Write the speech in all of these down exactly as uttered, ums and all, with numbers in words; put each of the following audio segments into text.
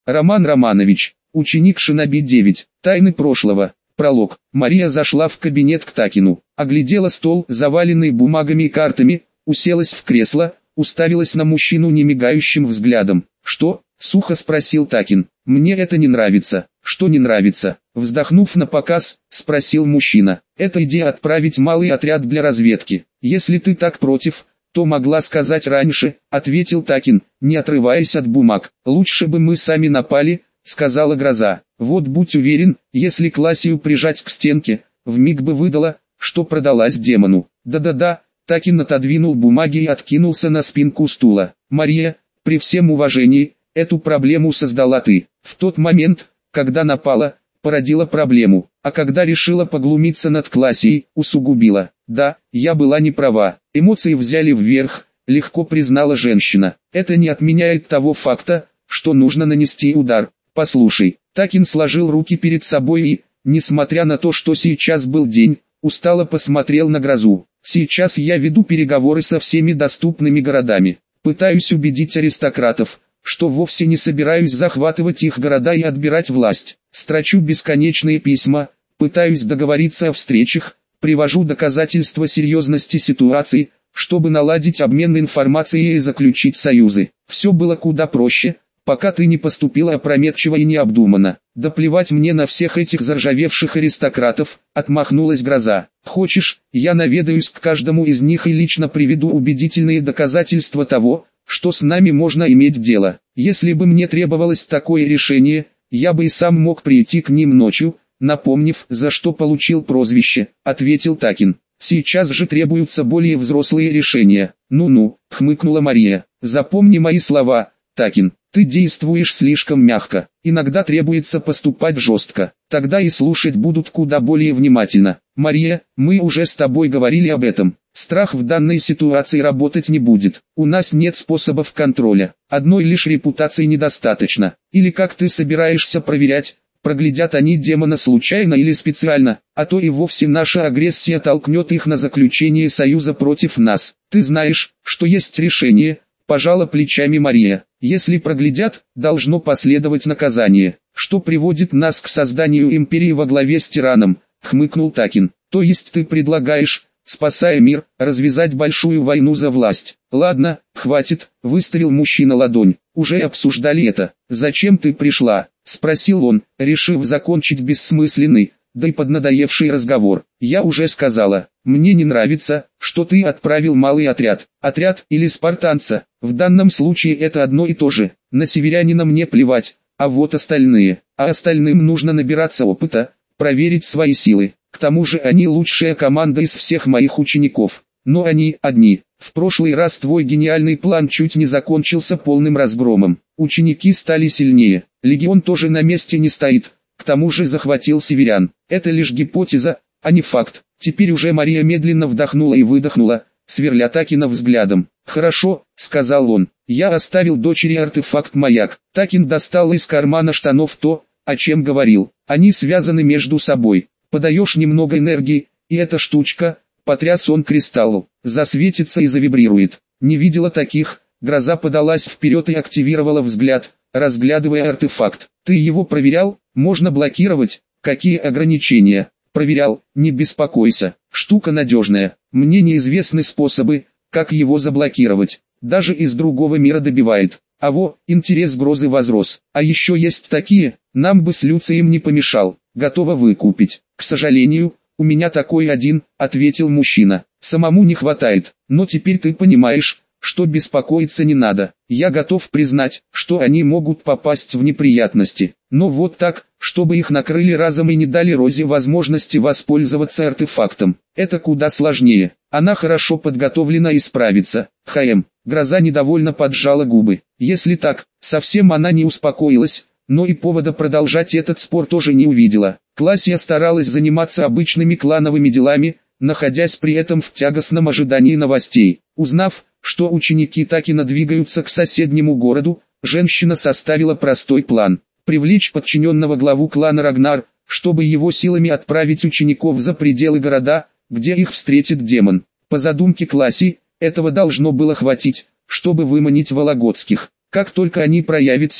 Роман Романович, ученик Шиноби девять, тайны прошлого. Пролог. Мария зашла в кабинет к Такину, оглядела стол, заваленный бумагами и картами, уселась в кресло, уставилась на мужчину немигающим взглядом. «Что?» — сухо спросил Такин. «Мне это не нравится». «Что не нравится?» — вздохнув напоказ, спросил мужчина. «Это идея отправить малый отряд для разведки. Если ты так против, то могла сказать раньше», — ответил Такин, не отрываясь от бумаг. «Лучше бы мы сами напали», — сказала Гроза. «Вот будь уверен, если Классию прижать к стенке, вмиг бы выдала, что продалась демону». «Да-да-да», — Такин отодвинул бумаги и откинулся на спинку стула. «Мария, при всем уважении, эту проблему создала ты. В тот момент, когда напала, породила проблему, а когда решила поглумиться над Классией, усугубила. Да, я была не права, эмоции взяли вверх», — легко признала женщина. «Это не отменяет того факта, что нужно нанести удар. Послушай». Такин сложил руки перед собой и, несмотря на то, что сейчас был день, устало посмотрел на Грозу. «Сейчас я веду переговоры со всеми доступными городами. Пытаюсь убедить аристократов, что вовсе не собираюсь захватывать их города и отбирать власть. Строчу бесконечные письма, пытаюсь договориться о встречах, привожу доказательства серьезности ситуации, чтобы наладить обмен информацией и заключить союзы. Все было куда проще, пока ты не поступила опрометчиво и необдуманно». «Да плевать мне на всех этих заржавевших аристократов», — отмахнулась Гроза. «Хочешь, я наведаюсь к каждому из них и лично приведу убедительные доказательства того, что с нами можно иметь дело. Если бы мне требовалось такое решение, я бы и сам мог прийти к ним ночью, напомнив, за что получил прозвище», — ответил Такин. «Сейчас же требуются более взрослые решения». «Ну-ну», — хмыкнула Мария. «Запомни мои слова, Такин. Ты действуешь слишком мягко, иногда требуется поступать жестко, тогда и слушать будут куда более внимательно. Мария, мы уже с тобой говорили об этом. Страх в данной ситуации работать не будет. У нас нет способов контроля. Одной лишь репутации недостаточно. Или как ты собираешься проверять, проглядят они демона случайно или специально, а то и вовсе наша агрессия толкнет их на заключение союза против нас. Ты знаешь, что есть решение», — пожала плечами Мария. «Если проглядят, должно последовать наказание, что приводит нас к созданию империи во главе с тираном», — хмыкнул Такин. «То есть ты предлагаешь, спасая мир, развязать большую войну за власть?» «Ладно, хватит», — выставил мужчина ладонь. «Уже обсуждали это. Зачем ты пришла?» — спросил он, решив закончить бессмысленный, да и поднадоевший разговор. «Я уже сказала, мне не нравится, что ты отправил малый отряд. Отряд или спартанца, в данном случае это одно и то же. На северянина мне плевать, а вот остальные. А остальным нужно набираться опыта, проверить свои силы. К тому же они лучшая команда из всех моих учеников. Но они одни. В прошлый раз твой гениальный план чуть не закончился полным разгромом. Ученики стали сильнее, легион тоже на месте не стоит. К тому же захватил северян. Это лишь гипотеза, а не факт». Теперь уже Мария медленно вдохнула и выдохнула, сверля Такина взглядом. «Хорошо», — сказал он, — «я оставил дочери артефакт-маяк». Такин достал из кармана штанов то, о чем говорил. «Они связаны между собой. Подаешь немного энергии, и эта штучка», — потряс он кристаллу, — «засветится и завибрирует». «Не видела таких». Гроза подалась вперед и активировала взгляд, разглядывая артефакт. «Ты его проверял? Можно блокировать? Какие ограничения?» «Проверял, не беспокойся, штука надежная. Мне неизвестны способы, как его заблокировать. Даже из другого мира добивает. А во, интерес Грозы возрос. А еще есть такие, нам бы с Люцием не помешал. Готова выкупить». «К сожалению, у меня такой один», — ответил мужчина. «Самому не хватает, но теперь ты понимаешь, что беспокоиться не надо. Я готов признать, что они могут попасть в неприятности. Но вот так, чтобы их накрыли разом и не дали Розе возможности воспользоваться артефактом. Это куда сложнее. Она хорошо подготовлена и справится». «Хм». Гроза недовольно поджала губы. Если так, совсем она не успокоилась, но и повода продолжать этот спор тоже не увидела. Классия старалась заниматься обычными клановыми делами, находясь при этом в тягостном ожидании новостей. Узнав, что ученики Такина двигаются к соседнему городу, женщина составила простой план. Привлечь подчиненного главу клана Рагнар, чтобы его силами отправить учеников за пределы города, где их встретит демон. По задумке Классии, этого должно было хватить, чтобы выманить вологодских. Как только они проявят себя,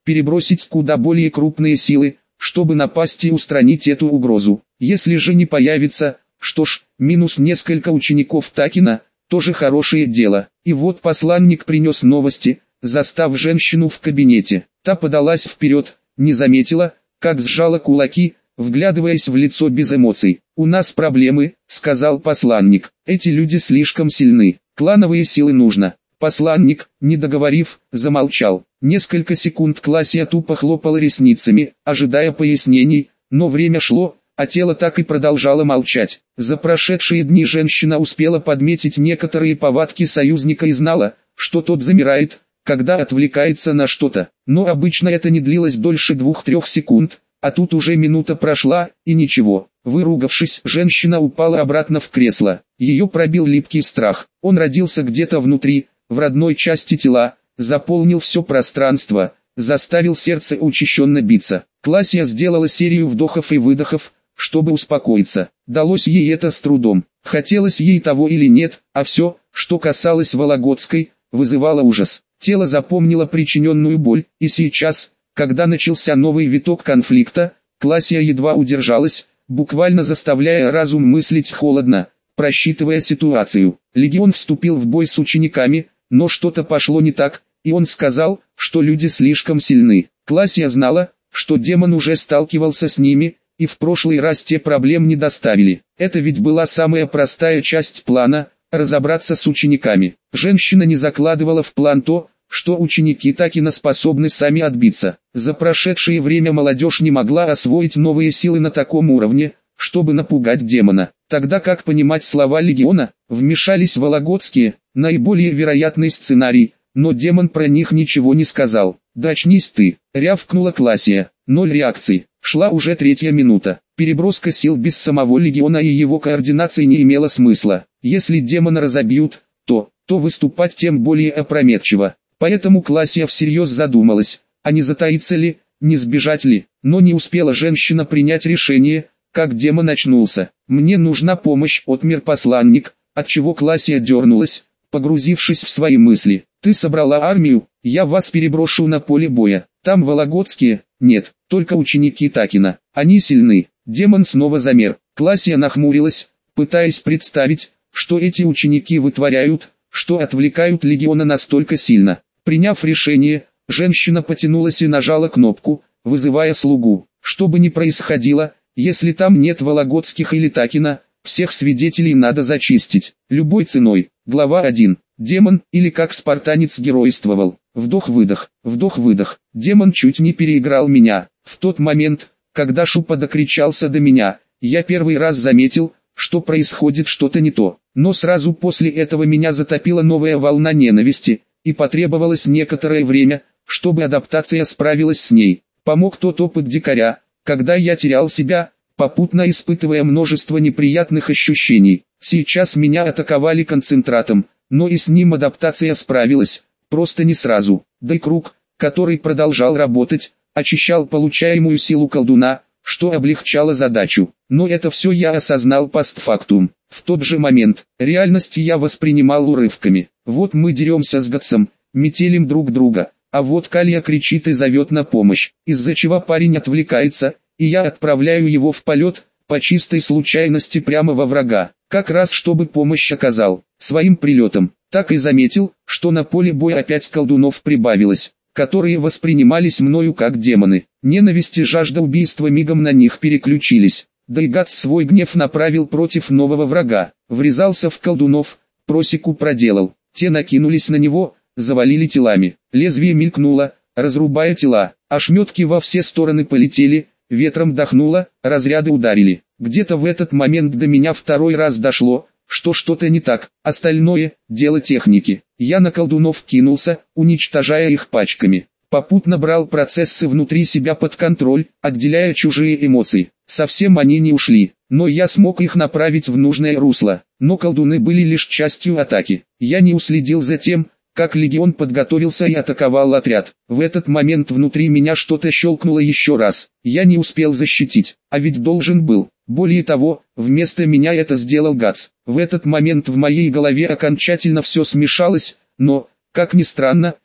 перебросить куда более крупные силы, чтобы напасть и устранить эту угрозу. Если же не появится, что ж, минус несколько учеников Такина, тоже хорошее дело. И вот посланник принес новости, застав женщину в кабинете. Та подалась вперед, не заметила, как сжала кулаки, вглядываясь в лицо без эмоций. «У нас проблемы», — сказал посланник. «Эти люди слишком сильны. Клановые силы нужно». Посланник, не договорив, замолчал. Несколько секунд Классия тупо хлопала ресницами, ожидая пояснений, но время шло, а тело так и продолжало молчать. За прошедшие дни женщина успела подметить некоторые повадки союзника и знала, что тот замирает, когда отвлекается на что-то. Но обычно это не длилось дольше двух-трех секунд, а тут уже минута прошла, и ничего. Выругавшись, женщина упала обратно в кресло. Ее пробил липкий страх. Он родился где-то внутри, в родной части тела, заполнил все пространство, заставил сердце учащенно биться. Классия сделала серию вдохов и выдохов, чтобы успокоиться. Далось ей это с трудом. Хотелось ей того или нет, а все, что касалось Вологодской, вызывало ужас. Тело запомнило причиненную боль, и сейчас, когда начался новый виток конфликта, Классия едва удержалась, буквально заставляя разум мыслить холодно, просчитывая ситуацию. Легион вступил в бой с учениками, но что-то пошло не так, и он сказал, что люди слишком сильны. Классия знала, что демон уже сталкивался с ними, и в прошлый раз те проблем не доставили. Это ведь была самая простая часть плана – разобраться с учениками. Женщина не закладывала в план то, что ученики Такина способны сами отбиться. За прошедшее время молодежь не могла освоить новые силы на таком уровне, чтобы напугать демона. Тогда как понимать слова легиона? Вмешались Вологодские, наиболее вероятный сценарий, но демон про них ничего не сказал. «Да очнись ты», — рявкнула Классия. Ноль реакций. Шла уже третья минута. Переброска сил без самого легиона и его координации не имела смысла. Если демона разобьют, то, то выступать тем более опрометчиво. Поэтому Классия всерьез задумалась, а не затаиться ли, не сбежать ли. Но не успела женщина принять решение, как демон очнулся. «Мне нужна помощь», — отмер посланник, отчего Классия дернулась, погрузившись в свои мысли. «Ты собрала армию, я вас переброшу на поле боя. Там Вологодские, нет, только ученики Такина. Они сильны». Демон снова замер. Классия нахмурилась, пытаясь представить, что эти ученики вытворяют, что отвлекают легиона настолько сильно. Приняв решение, женщина потянулась и нажала кнопку, вызывая слугу. Что бы ни происходило, если там нет Вологодских или Такина, всех свидетелей надо зачистить, любой ценой. Глава один. Демон, или как спартанец геройствовал. Вдох-выдох, вдох-выдох. Демон чуть не переиграл меня. В тот момент, когда Шупа докричался до меня, я первый раз заметил, что происходит что-то не то. Но сразу после этого меня затопила новая волна ненависти, и потребовалось некоторое время, чтобы адаптация справилась с ней. Помог тот опыт дикаря, когда я терял себя, попутно испытывая множество неприятных ощущений. Сейчас меня атаковали концентратом, но и с ним адаптация справилась, просто не сразу. Да и круг, который продолжал работать, очищал получаемую силу колдуна, что облегчало задачу. Но это все я осознал постфактум. В тот же момент, реальность я воспринимал урывками. Вот мы деремся с Гатсом, метелим друг друга, а вот Калия кричит и зовет на помощь, из-за чего парень отвлекается, и я отправляю его в полет, по чистой случайности прямо во врага, как раз чтобы помощь оказал. Своим прилетом, так и заметил, что на поле боя опять колдунов прибавилось, которые воспринимались мною как демоны. Ненависть и жажда убийства мигом на них переключились. Да и Гатс свой гнев направил против нового врага, врезался в колдунов, просеку проделал, те накинулись на него, завалили телами, лезвие мелькнуло, разрубая тела, ошметки во все стороны полетели, ветром дохнуло, разряды ударили. Где-то в этот момент до меня второй раз дошло, что что-то не так, остальное – дело техники. Я на колдунов кинулся, уничтожая их пачками. Попутно брал процессы внутри себя под контроль, отделяя чужие эмоции. Совсем они не ушли, но я смог их направить в нужное русло. Но колдуны были лишь частью атаки. Я не уследил за тем, как легион подготовился и атаковал отряд. В этот момент внутри меня что-то щелкнуло еще раз. Я не успел защитить, а ведь должен был. Более того, вместо меня это сделал Гатс. В этот момент в моей голове окончательно все смешалось, но, как ни странно,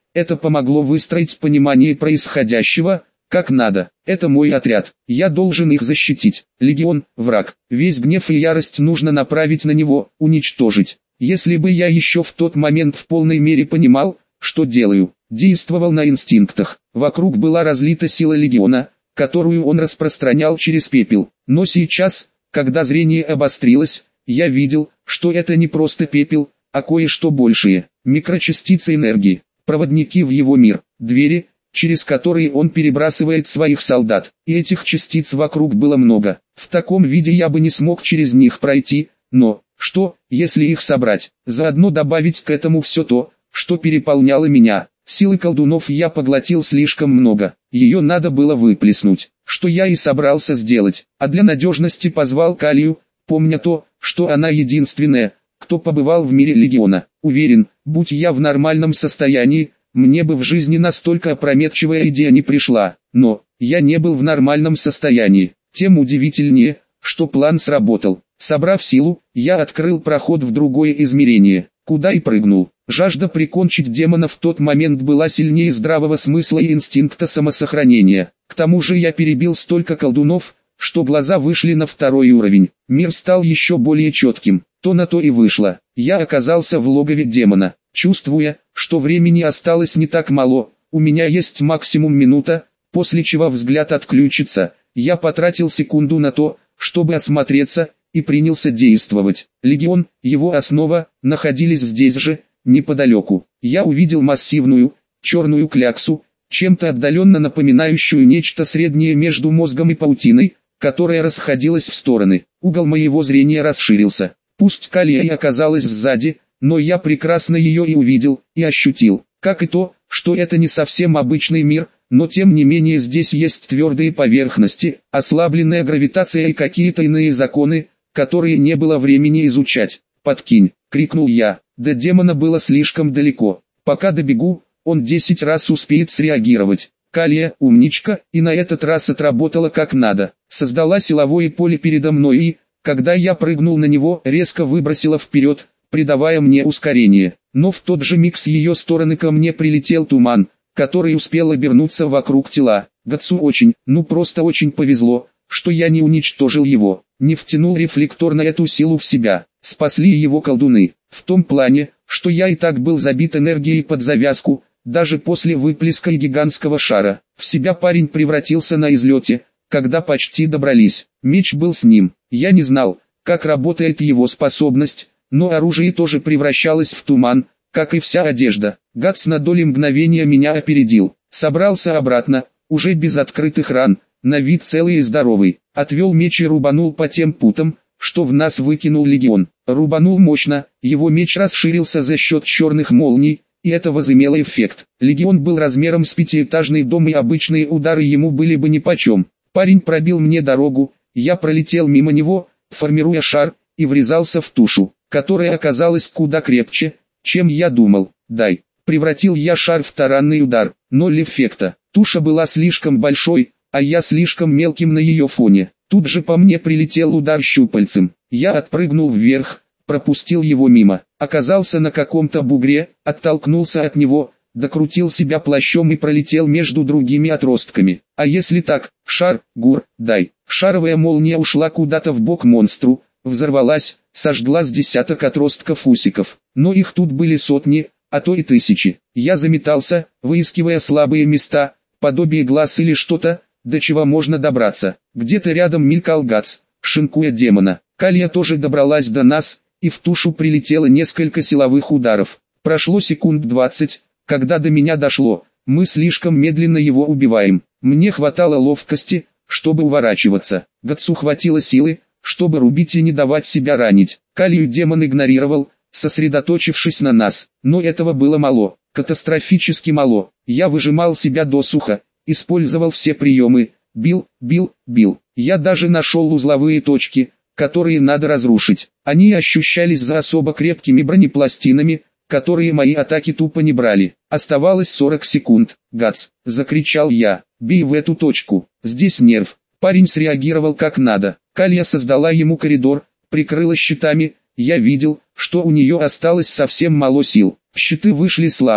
Это помогло выстроить понимание происходящего, как надо. Это мой отряд, я должен их защитить. Легион – враг, весь гнев и ярость нужно направить на него, уничтожить. Если бы я еще в тот момент в полной мере понимал, что делаю, действовал на инстинктах. Вокруг была разлита сила легиона, которую он распространял через пепел. Но сейчас, когда зрение обострилось, я видел, что это не просто пепел, а кое-что большее. Микрочастицы энергии, проводники в его мир, двери, через которые он перебрасывает своих солдат. И этих частиц вокруг было много. В таком виде я бы не смог через них пройти, но, что, если их собрать, заодно добавить к этому все то, что переполняло меня. Силы колдунов я поглотил слишком много, ее надо было выплеснуть, что я и собрался сделать, а для надежности позвал Калию, помня то, что она единственная, кто побывал в мире легиона. Уверен, будь я в нормальном состоянии, мне бы в жизни настолько опрометчивая идея не пришла, но я не был в нормальном состоянии, тем удивительнее, что план сработал. Собрав силу, я открыл проход в другое измерение, куда и прыгнул. Жажда прикончить демона в тот момент была сильнее здравого смысла и инстинкта самосохранения. К тому же я перебил столько колдунов, что глаза вышли на второй уровень. Мир стал еще более четким. То на то и вышло. Я оказался в логове демона. Чувствуя, что времени осталось не так мало, у меня есть максимум минута, после чего взгляд отключится, я потратил секунду на то, чтобы осмотреться, и принялся действовать. Легион, его основа, находились здесь же, неподалеку. Я увидел массивную, черную кляксу, чем-то отдаленно напоминающую нечто среднее между мозгом и паутиной, которая расходилась в стороны. Угол моего зрения расширился. Пусть Калия и оказалась сзади, но я прекрасно ее и увидел, и ощутил, как и то, что это не совсем обычный мир, но тем не менее здесь есть твердые поверхности, ослабленная гравитация и какие-то иные законы, которые не было времени изучать. «Подкинь!» — крикнул я. До демона было слишком далеко. Пока добегу, он десять раз успеет среагировать. Калия, умничка, и на этот раз отработала как надо. Создала силовое поле передо мной и, когда я прыгнул на него, резко выбросила вперед, придавая мне ускорение. Но в тот же миг с ее стороны ко мне прилетел туман, который успел обернуться вокруг тела. Гатсу очень, ну просто очень повезло, что я не уничтожил его, не втянул рефлекторно эту силу в себя. Спасли его колдуны, в том плане, что я и так был забит энергией под завязку, даже после выплеска гигантского шара. В себя парень превратился на излете, когда почти добрались. Меч был с ним. Я не знал, как работает его способность, но оружие тоже превращалось в туман, как и вся одежда. Гатс на доли мгновения меня опередил. Собрался обратно, уже без открытых ран, на вид целый и здоровый. Отвел меч и рубанул по тем путам, что в нас выкинул легион. Рубанул мощно, его меч расширился за счет черных молний, и это возымело эффект. Легион был размером с пятиэтажный дом, и обычные удары ему были бы нипочем. Парень пробил мне дорогу, я пролетел мимо него, формируя шар, и врезался в тушу, которая оказалась куда крепче, чем я думал. Дай, превратил я шар в таранный удар, ноль эффекта. Туша была слишком большой, а я слишком мелким на ее фоне. Тут же по мне прилетел удар щупальцем. Я отпрыгнул вверх, пропустил его мимо, оказался на каком-то бугре, оттолкнулся от него, докрутил себя плащом и пролетел между другими отростками. А если так, шар, гур, дай. Шаровая молния ушла куда-то в бок монстру, взорвалась, сожгла с десяток отростков усиков. Но их тут были сотни, а то и тысячи. Я заметался, выискивая слабые места, подобие глаз или что-то, до чего можно добраться. Где-то рядом мелькал Гатс, шинкуя демона. Калия тоже добралась до нас, и в тушу прилетело несколько силовых ударов. Прошло секунд двадцать, когда до меня дошло, мы слишком медленно его убиваем. Мне хватало ловкости, чтобы уворачиваться. Гатсу хватило силы, чтобы рубить и не давать себя ранить. Калию демон игнорировал, сосредоточившись на нас. Но этого было мало, катастрофически мало. Я выжимал себя досуха, использовал все приемы, бил, бил, бил. Я даже нашел узловые точки, которые надо разрушить. Они ощущались за особо крепкими бронепластинами, которые мои атаки тупо не брали. Оставалось сорок секунд. «Гатс!» — закричал я. «Бей в эту точку, здесь нерв». Парень среагировал как надо. Калия создала ему коридор, прикрыла щитами. Я видел, что у нее осталось совсем мало сил. Щиты вышли слабыми,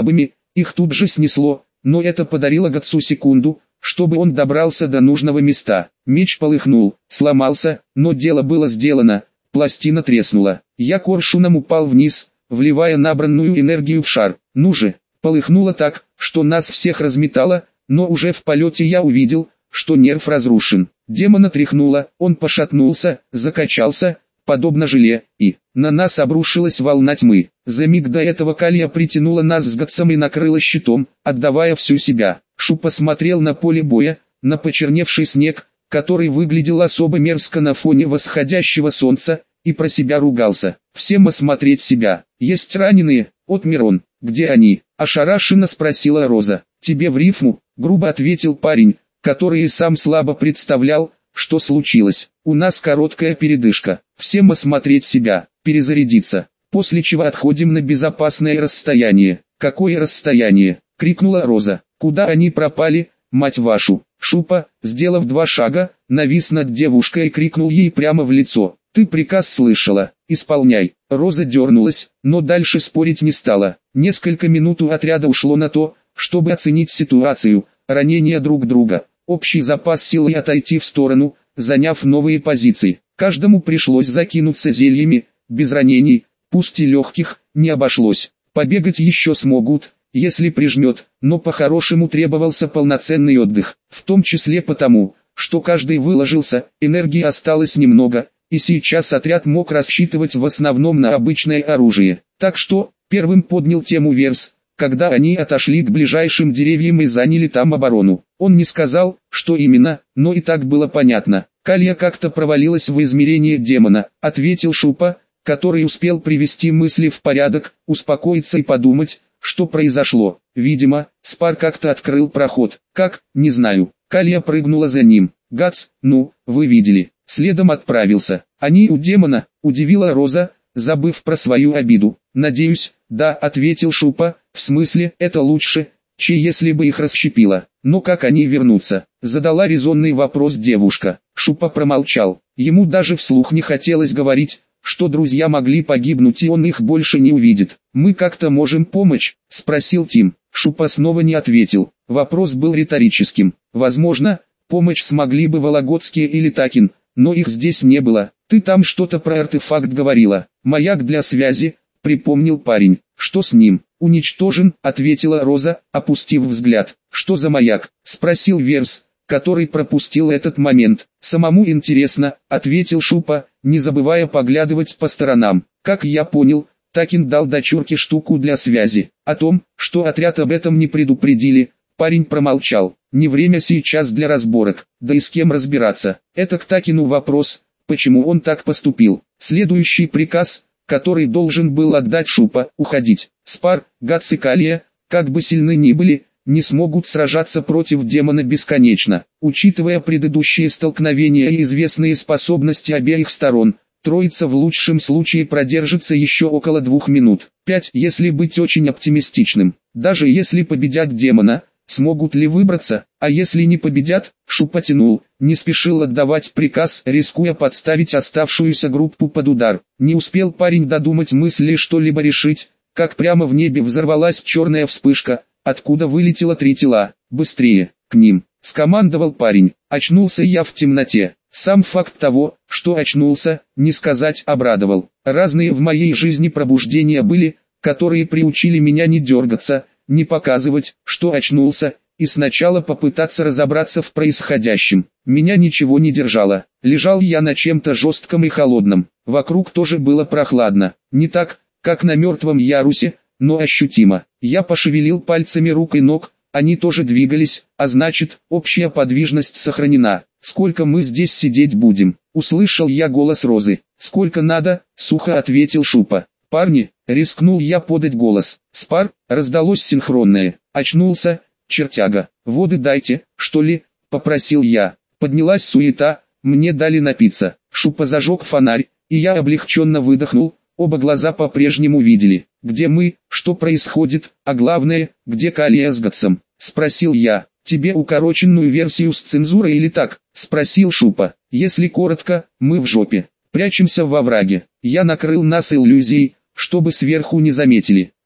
Их тут же снесло, но это подарило Гатсу секунду, чтобы он добрался до нужного места. Меч полыхнул, сломался, но дело было сделано, пластина треснула. Я коршуном упал вниз, вливая набранную энергию в шар. Ну же, полыхнуло так, что нас всех разметало, но уже в полете я увидел, что нерв разрушен. Демона тряхнуло, он пошатнулся, закачался, подобно желе, и на нас обрушилась волна тьмы. За миг до этого Калия притянула нас с Гатсом и накрыла щитом, отдавая всю себя. Шу посмотрел на поле боя, на почерневший снег, который выглядел особо мерзко на фоне восходящего солнца, и про себя ругался. Всем осмотреть себя. Есть раненые, отмер он. Где они? Ошарашенно спросила Роза. Тебе в рифму, грубо ответил парень, который и сам слабо представлял, что случилось. У нас короткая передышка. Всем осмотреть себя, перезарядиться. После чего отходим на безопасное расстояние. Какое расстояние? Крикнула Роза. Куда они пропали, мать вашу? Шупа, сделав два шага, навис над девушкой и крикнул ей прямо в лицо. Ты приказ слышала, исполняй. Роза дернулась, но дальше спорить не стала. Несколько минут у отряда ушло на то, чтобы оценить ситуацию, ранения друг друга, общий запас сил и отойти в сторону, заняв новые позиции. Каждому пришлось закинуться зельями, без ранений, пусть и легких, не обошлось. Побегать еще смогут, если прижмет, но по-хорошему требовался полноценный отдых, в том числе потому, что каждый выложился, энергии осталось немного, и сейчас отряд мог рассчитывать в основном на обычное оружие. Так что, первым поднял тему Верс, когда они отошли к ближайшим деревьям и заняли там оборону. Он не сказал, что именно, но и так было понятно. Калия как-то провалилась в измерение демона, ответил Шупа, который успел привести мысли в порядок, успокоиться и подумать, что произошло. Видимо, Спар как-то открыл проход. Как, не знаю. Калия прыгнула за ним. Гатс, ну, вы видели. Следом отправился. Они у демона, удивила Роза, забыв про свою обиду. Надеюсь, да, ответил Шупа, в смысле, это лучше, чем если бы их расщепило. Но как они вернутся? Задала резонный вопрос девушка. Шупа промолчал. Ему даже вслух не хотелось говорить, что друзья могли погибнуть и он их больше не увидит. «Мы как-то можем помочь?» – спросил Тим. Шупа снова не ответил. Вопрос был риторическим. Возможно, помочь смогли бы Вологодские или Такин, но их здесь не было. «Ты там что-то про артефакт говорила. Маяк для связи», – припомнил парень. «Что с ним?» «Уничтожен», – ответила Роза, опустив взгляд. «Что за маяк?» – спросил Верс, который пропустил этот момент. «Самому интересно», — ответил Шупа, не забывая поглядывать по сторонам. «Как я понял, Такин дал дочурке штуку для связи. О том, что отряд об этом не предупредили, парень промолчал. Не время сейчас для разборок, да и с кем разбираться. Это к Такину вопрос, почему он так поступил. Следующий приказ, который должен был отдать Шупа, уходить. Спар, Гатс и Калия, как бы сильны ни были, не смогут сражаться против демона бесконечно. Учитывая предыдущие столкновения и известные способности обеих сторон, троица в лучшем случае продержится еще около двух минут. Пять, если быть очень оптимистичным. Даже если победят демона, смогут ли выбраться, а если не победят, Шупа тянул, не спешил отдавать приказ, рискуя подставить оставшуюся группу под удар. Не успел парень додумать мысли что-либо решить, как прямо в небе взорвалась черная вспышка, откуда вылетело три тела. «Быстрее, к ним!» — скомандовал парень. Очнулся я в темноте. Сам факт того, что очнулся, не сказать, обрадовал. Разные в моей жизни пробуждения были, которые приучили меня не дергаться, не показывать, что очнулся, и сначала попытаться разобраться в происходящем. Меня ничего не держало. Лежал я на чем-то жестком и холодном. Вокруг тоже было прохладно. Не так, как на мертвом ярусе, но ощутимо. Я пошевелил пальцами рук и ног, они тоже двигались, а значит, общая подвижность сохранена. «Сколько мы здесь сидеть будем?» — услышал я голос Розы. «Сколько надо?» — сухо ответил Шупа. «Парни!» — рискнул я подать голос. «Спар!» — раздалось синхронное. Очнулся, чертяга. «Воды дайте, что ли?» — попросил я. Поднялась суета, мне дали напиться. Шупа зажег фонарь, и я облегченно выдохнул. Оба глаза по-прежнему видели, где мы, что происходит, а главное, где Калия с Гатсом. Спросил я. «Тебе укороченную версию с цензурой или так?» — спросил Шупа. «Если коротко, мы в жопе. Прячемся во враге. Я накрыл нас иллюзией, чтобы сверху не заметили.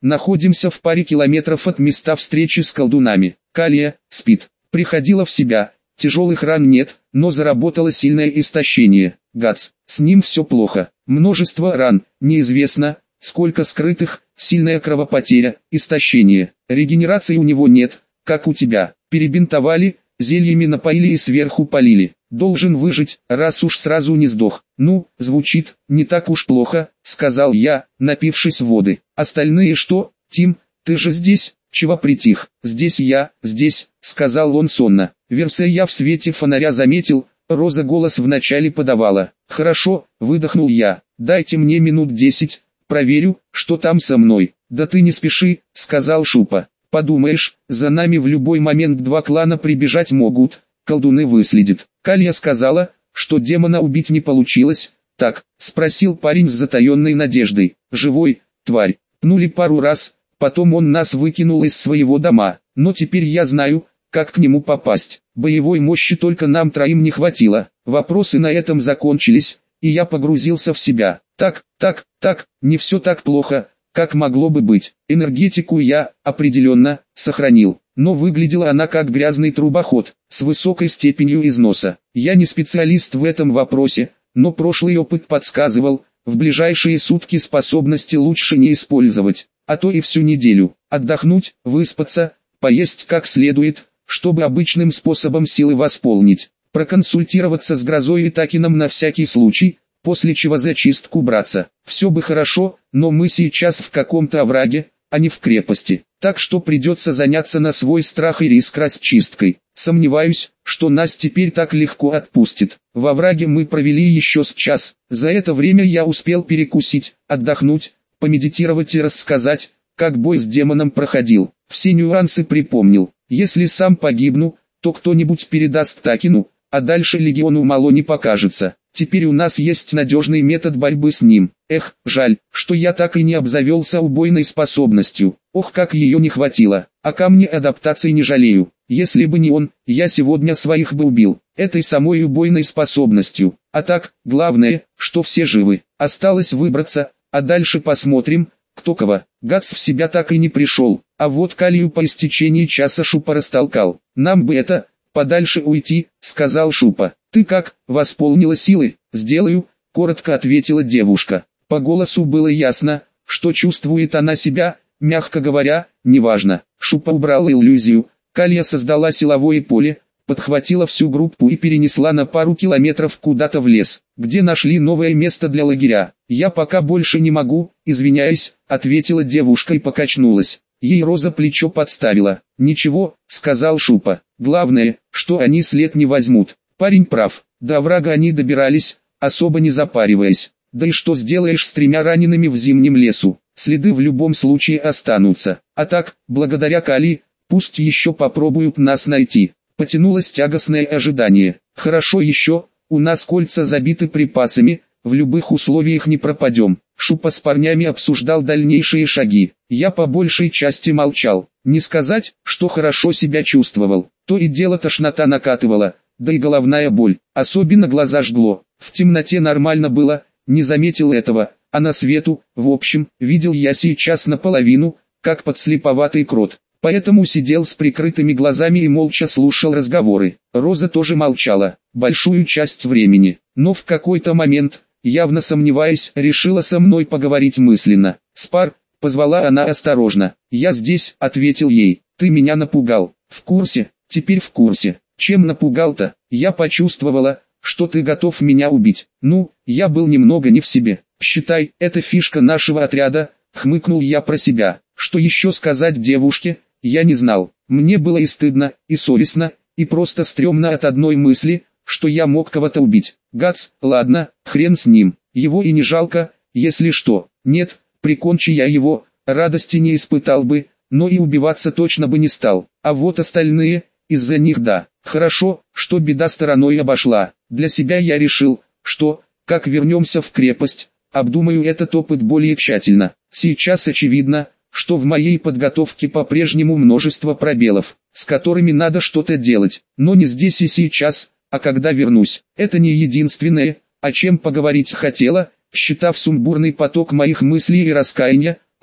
Находимся в паре километров от места встречи с колдунами. Калия спит. Приходила в себя. Тяжелых ран нет, но заработало сильное истощение. Гац, с ним все плохо. Множество ран, неизвестно, сколько скрытых, сильная кровопотеря, истощение. Регенерации у него нет, как у тебя. Перебинтовали, зельями напоили и сверху полили. Должен выжить, раз уж сразу не сдох. Ну, звучит, не так уж плохо, сказал я, напившись воды. Остальные что, Тим, ты же здесь? Чего притих? Здесь я, здесь, сказал он сонно. Версия я в свете фонаря заметил, Роза голос вначале подавала. Хорошо, выдохнул я, дайте мне минут десять, проверю, что там со мной. Да ты не спеши, сказал Шупа. Подумаешь, за нами в любой момент два клана прибежать могут, колдуны выследят. Калия сказала, что демона убить не получилось. Так, спросил парень с затаенной надеждой. Живой, тварь, пнули пару раз. Потом он нас выкинул из своего дома, но теперь я знаю, как к нему попасть. Боевой мощи только нам троим не хватило. Вопросы на этом закончились, и я погрузился в себя. Так, так, так, не все так плохо, как могло бы быть. Энергетику я, определенно, сохранил, но выглядела она как грязный трубоход, с высокой степенью износа. Я не специалист в этом вопросе, но прошлый опыт подсказывал, в ближайшие сутки способности лучше не использовать, а то и всю неделю. Отдохнуть, выспаться, поесть как следует, чтобы обычным способом силы восполнить. Проконсультироваться с Грозой и Такином на всякий случай, после чего за чистку браться. Все бы хорошо, но мы сейчас в каком-то овраге, а не в крепости. Так что придется заняться на свой страх и риск расчисткой. Сомневаюсь, что нас теперь так легко отпустит. Во овраге мы провели еще с час. За это время я успел перекусить, отдохнуть, помедитировать и рассказать, как бой с демоном проходил. Все нюансы припомнил. Если сам погибну, то кто-нибудь передаст Такину, а дальше легиону мало не покажется. Теперь у нас есть надежный метод борьбы с ним. Эх, жаль, что я так и не обзавелся убойной способностью. Ох, как ее не хватило. А камни адаптации не жалею. Если бы не он, я сегодня своих бы убил. Этой самой убойной способностью. А так, главное, что все живы. Осталось выбраться, а дальше посмотрим, кто кого. Гац в себя так и не пришел. А вот Калию по истечении часа Шупа растолкал. Нам бы это, подальше уйти, сказал Шупа. Ты как, восполнила силы? Сделаю, коротко ответила девушка. По голосу было ясно, что чувствует она себя, мягко говоря, неважно. Шупа убрал иллюзию. Калия создала силовое поле, подхватила всю группу и перенесла на пару километров куда-то в лес, где нашли новое место для лагеря. «Я пока больше не могу, извиняюсь», — ответила девушка и покачнулась. Ей Роза плечо подставила. «Ничего», — сказал Шупа. «Главное, что они след не возьмут». Парень прав. До оврага они добирались, особо не запариваясь. Да и что сделаешь с тремя ранеными в зимнем лесу? Следы в любом случае останутся. А так, благодаря Калии, пусть еще попробуют нас найти. Потянулось тягостное ожидание. Хорошо еще, у нас кольца забиты припасами, в любых условиях не пропадем. Шупа с парнями обсуждал дальнейшие шаги. Я по большей части молчал. Не сказать, что хорошо себя чувствовал. То и дело тошнота накатывала, да и головная боль. Особенно глаза жгло. В темноте нормально было, не заметил этого, а на свету, в общем, видел я сейчас наполовину, как подслеповатый крот. Поэтому сидел с прикрытыми глазами и молча слушал разговоры. Роза тоже молчала, большую часть времени, но в какой-то момент, явно сомневаясь, решила со мной поговорить мысленно. «Спар», — позвала она осторожно. «Я здесь», — ответил ей. «Ты меня напугал». «В курсе, теперь в курсе». «Чем напугал-то?» «Я почувствовала, что ты готов меня убить». «Ну, я был немного не в себе. Считай, это фишка нашего отряда», — хмыкнул я про себя. Что еще сказать девушке? Я не знал. Мне было и стыдно, и совестно, и просто стрёмно от одной мысли, что я мог кого-то убить. Гац, ладно, хрен с ним. Его и не жалко, если что. Нет, прикончи я его, радости не испытал бы, но и убиваться точно бы не стал. А вот остальные, из-за них да. Хорошо, что беда стороной обошла. Для себя я решил, что, как вернемся в крепость, обдумаю этот опыт более тщательно. Сейчас очевидно, что в моей подготовке по-прежнему множество пробелов, с которыми надо что-то делать, но не здесь и сейчас, а когда вернусь. Это не единственное, о чем поговорить хотела, считав сумбурный поток моих мыслей и раскаяния,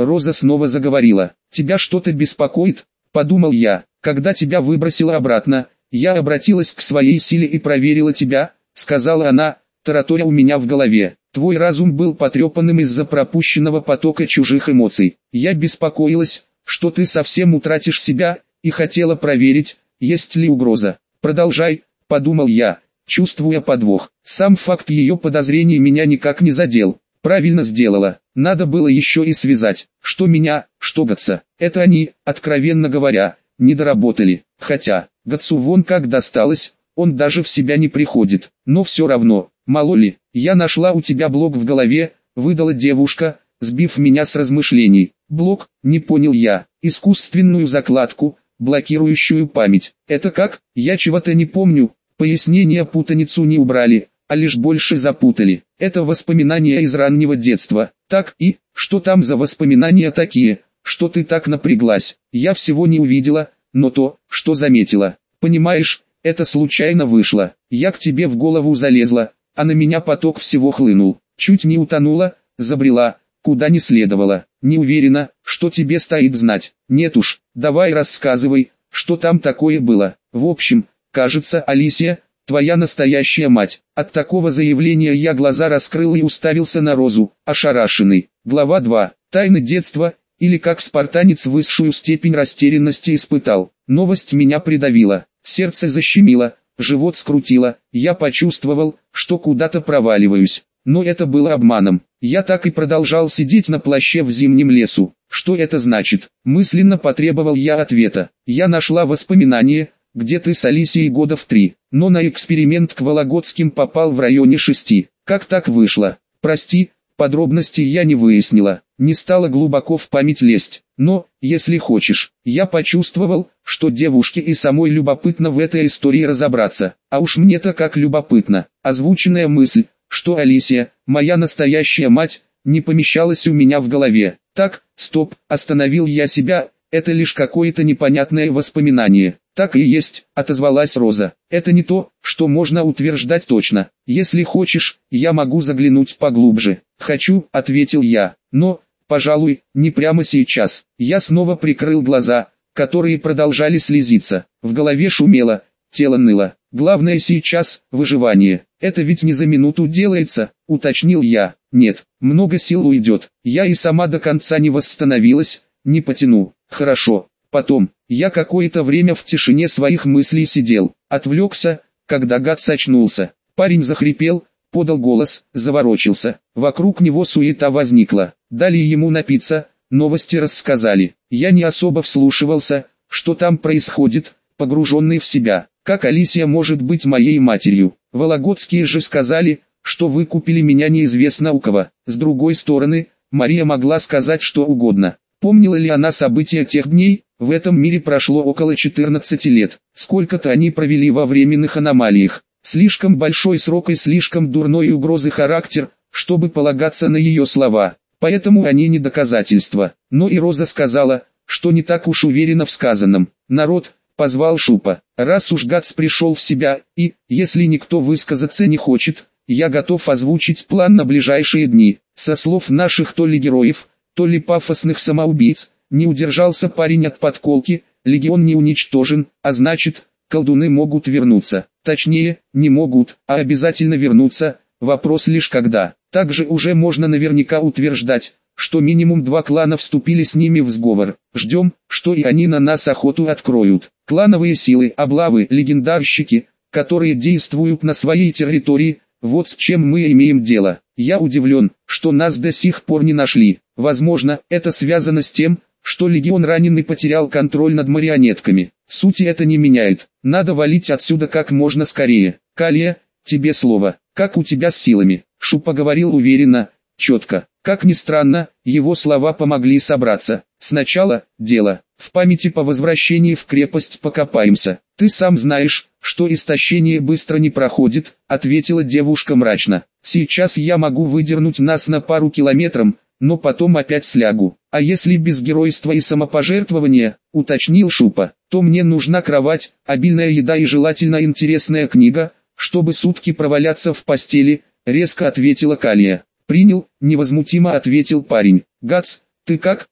Роза снова заговорила. «Тебя что-то беспокоит?» – подумал я. «Когда тебя выбросило обратно, я обратилась к своей силе и проверила тебя», – сказала она, тараторя у меня в голове. «Твой разум был потрепанным из-за пропущенного потока чужих эмоций. Я беспокоилась, что ты совсем утратишь себя, и хотела проверить, есть ли угроза». «Продолжай», – подумал я, чувствуя подвох. Сам факт ее подозрений меня никак не задел. Правильно сделала. Надо было еще и связать, что меня, что Гатса. Это они, откровенно говоря, не доработали. Хотя, Гатсу вон как досталось, он даже в себя не приходит. Но все равно, мало ли, я нашла у тебя блок в голове, выдала девушка, сбив меня с размышлений. Блок, не понял я, искусственную закладку, блокирующую память. Это как? Я чего-то не помню. Пояснения путаницу не убрали, а лишь больше запутали. Это воспоминания из раннего детства. Так и, что там за воспоминания такие, что ты так напряглась? Я всего не увидела, но то, что заметила. Понимаешь, это случайно вышло. Я к тебе в голову залезла, а на меня поток всего хлынул. Чуть не утонула, забрела, куда не следовало. Не уверена, что тебе стоит знать. Нет уж, давай рассказывай, что там такое было. В общем, кажется, Алисия, твоя настоящая мать. От такого заявления я глаза раскрыл и уставился на Розу, ошарашенный. Глава два. Тайны детства, или как спартанец высшую степень растерянности испытал. Новость меня придавила, сердце защемило, живот скрутило, я почувствовал, что куда-то проваливаюсь. Но это было обманом. Я так и продолжал сидеть на плаще в зимнем лесу. Что это значит? Мысленно потребовал я ответа. Я нашла воспоминание, где ты с Алисией года в три, но на эксперимент к Вологодским попал в районе шести. Как так вышло? Прости, подробностей я не выяснила, не стала глубоко в память лезть. Но, если хочешь, я почувствовал, что девушке и самой любопытно в этой истории разобраться. А уж мне-то как любопытно. Озвученная мысль, что Алисия, моя настоящая мать, не помещалась у меня в голове. Так, стоп, остановил я себя, это лишь какое-то непонятное воспоминание. Так и есть, отозвалась Роза. Это не то, что можно утверждать точно. Если хочешь, я могу заглянуть поглубже. Хочу, ответил я, но, пожалуй, не прямо сейчас. Я снова прикрыл глаза, которые продолжали слезиться. В голове шумело, тело ныло. Главное сейчас – выживание. Это ведь не за минуту делается, уточнил я. Нет, много сил уйдет. Я и сама до конца не восстановилась, не потяну. Хорошо. Потом, я какое-то время в тишине своих мыслей сидел. Отвлекся, когда Гатс очнулся. Парень захрипел, подал голос, заворочился. Вокруг него суета возникла. Дали ему напиться, новости рассказали. Я не особо вслушивался, что там происходит, погруженный в себя. Как Алисия может быть моей матерью? Вологодские же сказали, что выкупили меня неизвестно у кого. С другой стороны, Мария могла сказать что угодно. Помнила ли она события тех дней? В этом мире прошло около четырнадцати лет. Сколько-то они провели во временных аномалиях. Слишком большой срок и слишком дурной и угрозы характер, чтобы полагаться на ее слова. Поэтому они не доказательства. Но и Роза сказала, что не так уж уверена в сказанном. Народ, позвал Шупа. Раз уж Гатс пришел в себя, и, если никто высказаться не хочет, я готов озвучить план на ближайшие дни. Со слов наших то ли героев, то ли пафосных самоубийц, не удержался парень от подколки, легион не уничтожен, а значит, колдуны могут вернуться. Точнее, не могут, а обязательно вернутся, вопрос лишь когда. Также уже можно наверняка утверждать, что минимум два клана вступили с ними в сговор. Ждем, что и они на нас охоту откроют. Клановые силы, облавы, легендарщики, которые действуют на своей территории, вот с чем мы имеем дело. Я удивлен, что нас до сих пор не нашли. Возможно, это связано с тем, что легион раненый потерял контроль над марионетками. Сути это не меняет. Надо валить отсюда как можно скорее. Калия, тебе слово. Как у тебя с силами? Шупа говорил уверенно, четко. Как ни странно, его слова помогли собраться. Сначала, дело. В памяти по возвращении в крепость покопаемся. Ты сам знаешь, что истощение быстро не проходит, ответила девушка мрачно. Сейчас я могу выдернуть нас на пару километров, но потом опять слягу. А если без геройства и самопожертвования, уточнил Шупа, то мне нужна кровать, обильная еда и желательно интересная книга, чтобы сутки проваляться в постели, резко ответила Калия. Принял, невозмутимо ответил парень. Гатс, ты как?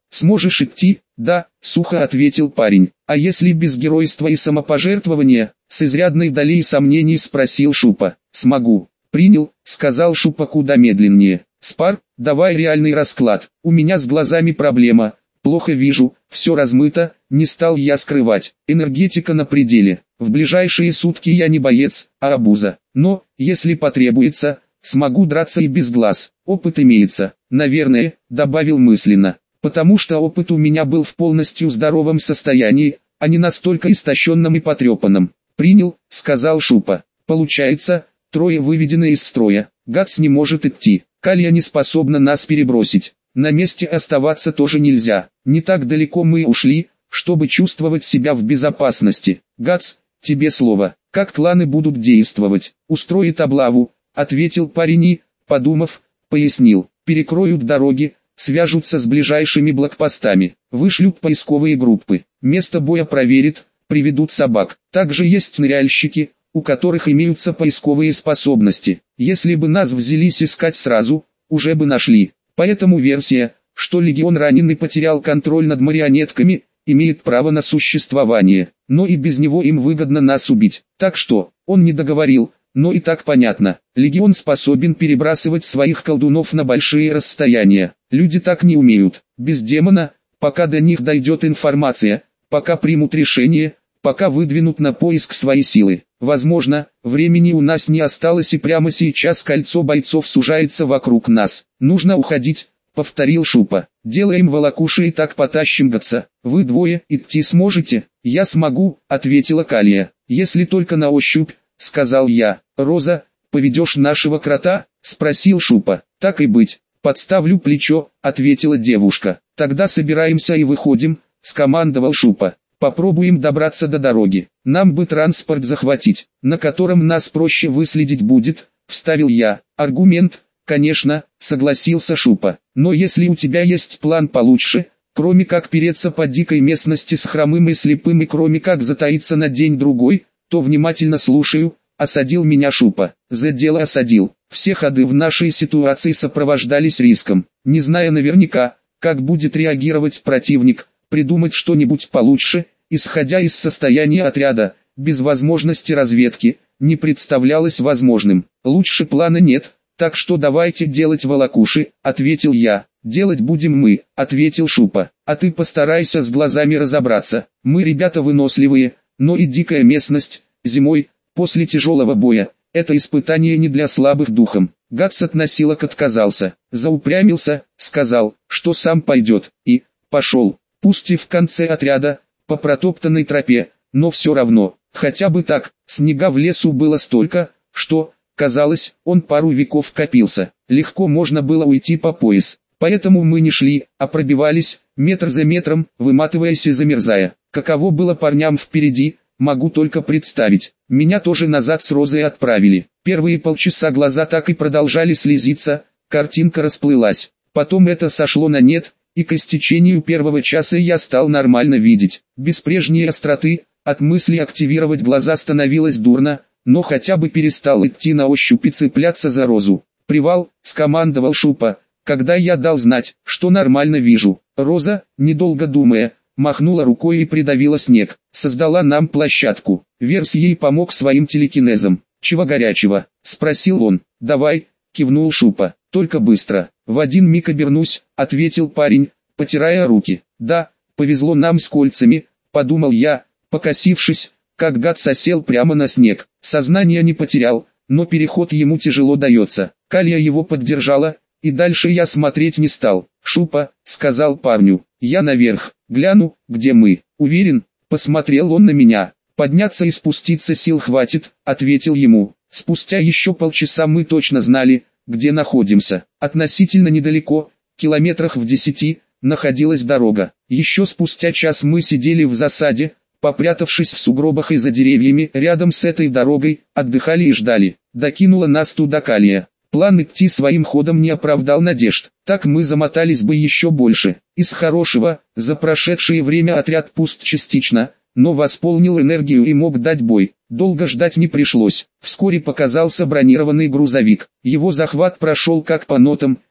Сможешь идти? Да, сухо ответил парень. А если без геройства и самопожертвования? С изрядной долей сомнений спросил Шупа. Смогу. Принял, сказал Шупа куда медленнее. Спар, давай реальный расклад. У меня с глазами проблема. Плохо вижу, все размыто, не стал я скрывать. Энергетика на пределе. В ближайшие сутки я не боец, а обуза. Но, если потребуется, смогу драться и без глаз. Опыт имеется. Наверное, добавил мысленно. Потому что опыт у меня был в полностью здоровом состоянии, а не настолько истощенном и потрепанном. Принял, сказал Шупа. Получается, трое выведены из строя. Гатс не может идти. Калья не способна нас перебросить. На месте оставаться тоже нельзя. Не так далеко мы ушли, чтобы чувствовать себя в безопасности. Гатс, тебе слово. Как кланы будут действовать? Устроит облаву, ответил парень и, подумав, пояснил. Перекроют дороги, свяжутся с ближайшими блокпостами, вышлют поисковые группы. Место боя проверят, приведут собак. Также есть ныряльщики, у которых имеются поисковые способности. Если бы нас взялись искать сразу, уже бы нашли. Поэтому версия, что легион ранен и потерял контроль над марионетками, имеет право на существование. Но и без него им выгодно нас убить. Так что, он не договорил, но и так понятно. Легион способен перебрасывать своих колдунов на большие расстояния. Люди так не умеют. Без демона, пока до них дойдет информация, пока примут решение, пока выдвинут на поиск свои силы. Возможно, времени у нас не осталось и прямо сейчас кольцо бойцов сужается вокруг нас. Нужно уходить, повторил Шупа. Делаем волокуши и так потащим Гатса. Вы двое идти сможете? Я смогу, ответила Калья. Если только на ощупь, сказал я. Роза, поведешь нашего крота? Спросил Шупа. Так и быть. Подставлю плечо, ответила девушка. Тогда собираемся и выходим, скомандовал Шупа. Попробуем добраться до дороги. Нам бы транспорт захватить, на котором нас проще выследить будет, вставил я. Аргумент, конечно, согласился Шупа. Но если у тебя есть план получше, кроме как переться по дикой местности с хромым и слепым и кроме как затаиться на день-другой, то внимательно слушаю, осадил меня Шупа. За дело осадил. Все ходы в нашей ситуации сопровождались риском. Не зная наверняка, как будет реагировать противник, придумать что-нибудь получше, исходя из состояния отряда, без возможности разведки, не представлялось возможным. Лучше плана нет, так что давайте делать волокуши, ответил я. Делать будем мы, ответил Шупа. А ты постарайся с глазами разобраться. Мы ребята выносливые, но и дикая местность, зимой, после тяжелого боя, это испытание не для слабых духом. Гатс от носилок отказался, заупрямился, сказал, что сам пойдет, и пошел. Пусть и в конце отряда, по протоптанной тропе, но все равно, хотя бы так, снега в лесу было столько, что, казалось, он пару веков копился. Легко можно было уйти по пояс, поэтому мы не шли, а пробивались, метр за метром, выматываясь и замерзая. Каково было парням впереди, могу только представить. Меня тоже назад с Розой отправили. Первые полчаса глаза так и продолжали слезиться, картинка расплылась. Потом это сошло на нет, и к истечению первого часа я стал нормально видеть. Без прежней остроты, от мысли активировать глаза становилось дурно, но хотя бы перестал идти на ощупь и цепляться за Розу. «Привал», — скомандовал Шупа, когда я дал знать, что нормально вижу. Роза, недолго думая, махнула рукой и придавила снег. Создала нам площадку. Верс ей помог своим телекинезом. «Чего горячего?» — спросил он. «Давай», — кивнул Шупа. «Только быстро. В один миг обернусь», — ответил парень, потирая руки. «Да, повезло нам с кольцами», — подумал я, покосившись, как гад сосел прямо на снег. Сознание не потерял, но переход ему тяжело дается. Калья его поддержала, и дальше я смотреть не стал. «Шупа», — сказал парню, — «я наверх, гляну, где мы». «Уверен?» — посмотрел он на меня. «Подняться и спуститься сил хватит», — ответил ему. Спустя еще полчаса мы точно знали, где находимся. Относительно недалеко, километрах в десяти, находилась дорога. Еще спустя час мы сидели в засаде, попрятавшись в сугробах и за деревьями рядом с этой дорогой, отдыхали и ждали. Докинула нас туда Калья. План идти своим ходом не оправдал надежд. Так мы замотались бы еще больше. Из хорошего, за прошедшее время отряд пуст частично, но восполнил энергию и мог дать бой. Долго ждать не пришлось. Вскоре показался бронированный грузовик. Его захват прошел как по нотам,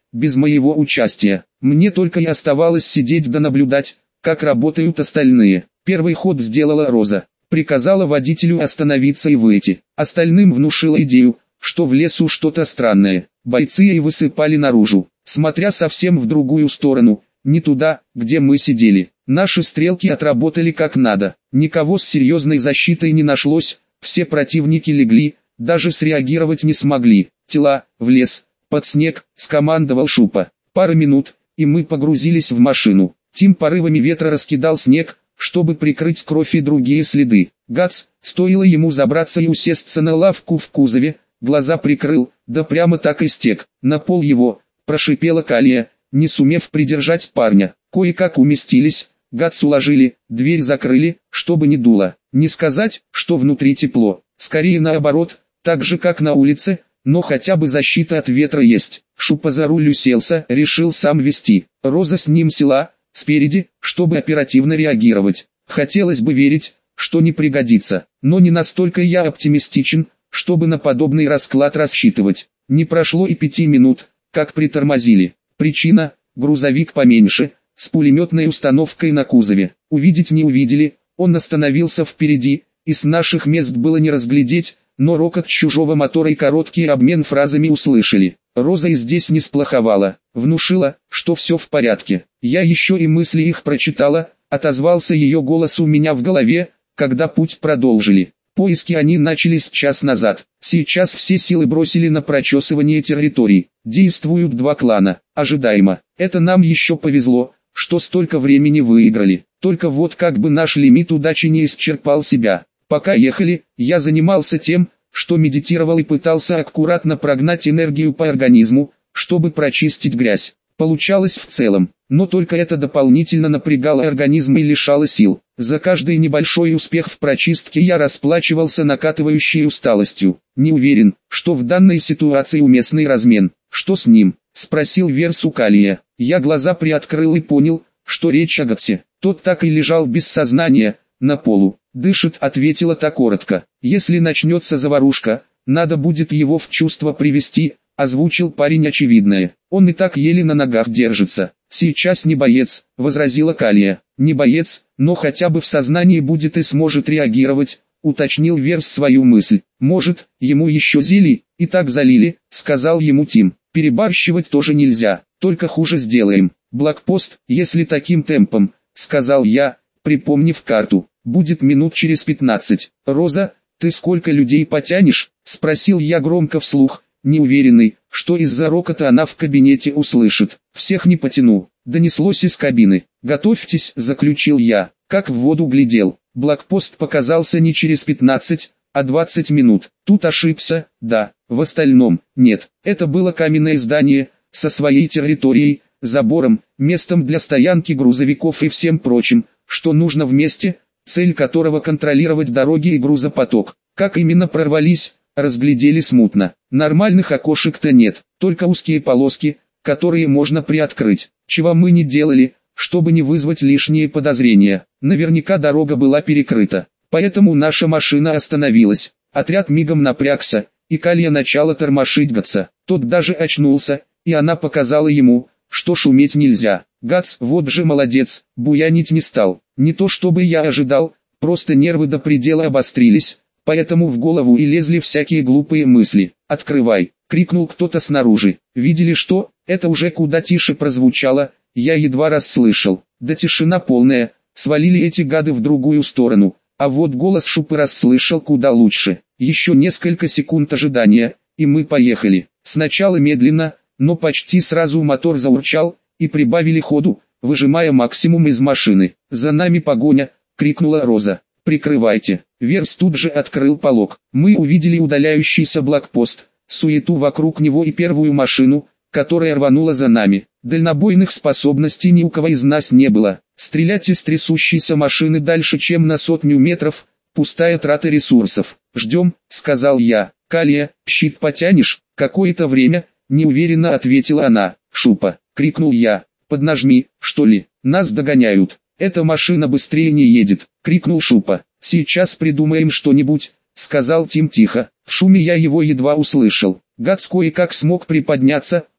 без моего участия. Мне только и оставалось сидеть да наблюдать, как работают остальные. Первый ход сделала Роза. Приказала водителю остановиться и выйти. Остальным внушила идею, что в лесу что-то странное. Бойцы и высыпали наружу, смотря совсем в другую сторону, не туда, где мы сидели. Наши стрелки отработали как надо. Никого с серьезной защитой не нашлось, все противники легли, даже среагировать не смогли. Тела, в лес, под снег, скомандовал Шупа. Пара минут, и мы погрузились в машину. Тим порывами ветра раскидал снег, чтобы прикрыть кровь и другие следы. Гац, стоило ему забраться и усесться на лавку в кузове, глаза прикрыл, да прямо так и стек. На пол его, прошипела Калия, не сумев придержать парня. Кое-как уместились, Гац уложили, дверь закрыли, чтобы не дуло. Не сказать, что внутри тепло, скорее наоборот, так же как на улице, но хотя бы защита от ветра есть. Шупа за руль уселся, решил сам вести. Роза с ним села, спереди, чтобы оперативно реагировать. Хотелось бы верить, что не пригодится, но не настолько я оптимистичен, чтобы на подобный расклад рассчитывать. Не прошло и пяти минут, как притормозили. Причина – грузовик поменьше, с пулеметной установкой на кузове. Увидеть не увидели, он остановился впереди, и с наших мест было не разглядеть, но рокот чужого мотора и короткий обмен фразами услышали. Роза и здесь не сплоховала, внушила, что все в порядке. Я еще и мысли их прочитала, отозвался ее голос у меня в голове, когда путь продолжили. Поиски они начались час назад. Сейчас все силы бросили на прочесывание территорий. Действуют два клана. Ожидаемо. Это нам еще повезло, что столько времени выиграли. Только вот как бы наш лимит удачи не исчерпал себя. Пока ехали, я занимался тем, что медитировал и пытался аккуратно прогнать энергию по организму, чтобы прочистить грязь. Получалось в целом, но только это дополнительно напрягало организм и лишало сил. За каждый небольшой успех в прочистке я расплачивался накатывающей усталостью. Не уверен, что в данной ситуации уместный размен. Что с ним? Спросил Верс у Калия. Я глаза приоткрыл и понял, что речь о Гатсе. Тот так и лежал без сознания, на полу. «Дышит», — ответила так коротко. «Если начнется заварушка, надо будет его в чувство привести», — озвучил парень очевидное. «Он и так еле на ногах держится». «Сейчас не боец», — возразила Калия. «Не боец, но хотя бы в сознании будет и сможет реагировать», — уточнил Верс свою мысль. «Может, ему еще зелье, и так залили», — сказал ему Тим. «Перебарщивать тоже нельзя, только хуже сделаем». «Блокпост, если таким темпом», — сказал я, припомнив карту. «Будет минут через пятнадцать. Роза, ты сколько людей потянешь?» — спросил я громко вслух, неуверенный, что из-за рокота она в кабинете услышит. «Всех не потяну», — донеслось из кабины. «Готовьтесь», — заключил я, как в воду глядел. Блокпост показался не через пятнадцать, а двадцать минут. Тут ошибся, да, в остальном, нет. Это было каменное здание, со своей территорией, забором, местом для стоянки грузовиков и всем прочим, что нужно в месте, цель которого контролировать дороги и грузопоток. Как именно прорвались, разглядели смутно. Нормальных окошек-то нет, только узкие полоски, которые можно приоткрыть. Чего мы не делали, чтобы не вызвать лишние подозрения. Наверняка дорога была перекрыта, поэтому наша машина остановилась. Отряд мигом напрягся, и Калия начала тормошить Гатса. Тот даже очнулся, и она показала ему, что шуметь нельзя. Гац, вот же молодец, буянить не стал. Не то чтобы я ожидал, просто нервы до предела обострились, поэтому в голову и лезли всякие глупые мысли. «Открывай!» — крикнул кто-то снаружи. Видели что? Это уже куда тише прозвучало, я едва расслышал. Да тишина полная, свалили эти гады в другую сторону, а вот голос Шупы расслышал куда лучше. Еще несколько секунд ожидания, и мы поехали. Сначала медленно, но почти сразу мотор заурчал, и прибавили ходу, выжимая максимум из машины. «За нами погоня!» — крикнула Роза. «Прикрывайте!» Верс тут же открыл полог. Мы увидели удаляющийся блокпост, суету вокруг него и первую машину, которая рванула за нами. Дальнобойных способностей ни у кого из нас не было. Стрелять из трясущейся машины дальше, чем на сотню метров, пустая трата ресурсов. «Ждем», — сказал я. «Калия, щит потянешь?» «Какое-то время», — неуверенно ответила она. «Шупа», — крикнул я. «Поднажми, что ли, нас догоняют». «Эта машина быстрее не едет», — крикнул Шупа. «Сейчас придумаем что-нибудь», — сказал Тим тихо. В шуме я его едва услышал. Гац кое-как смог приподняться,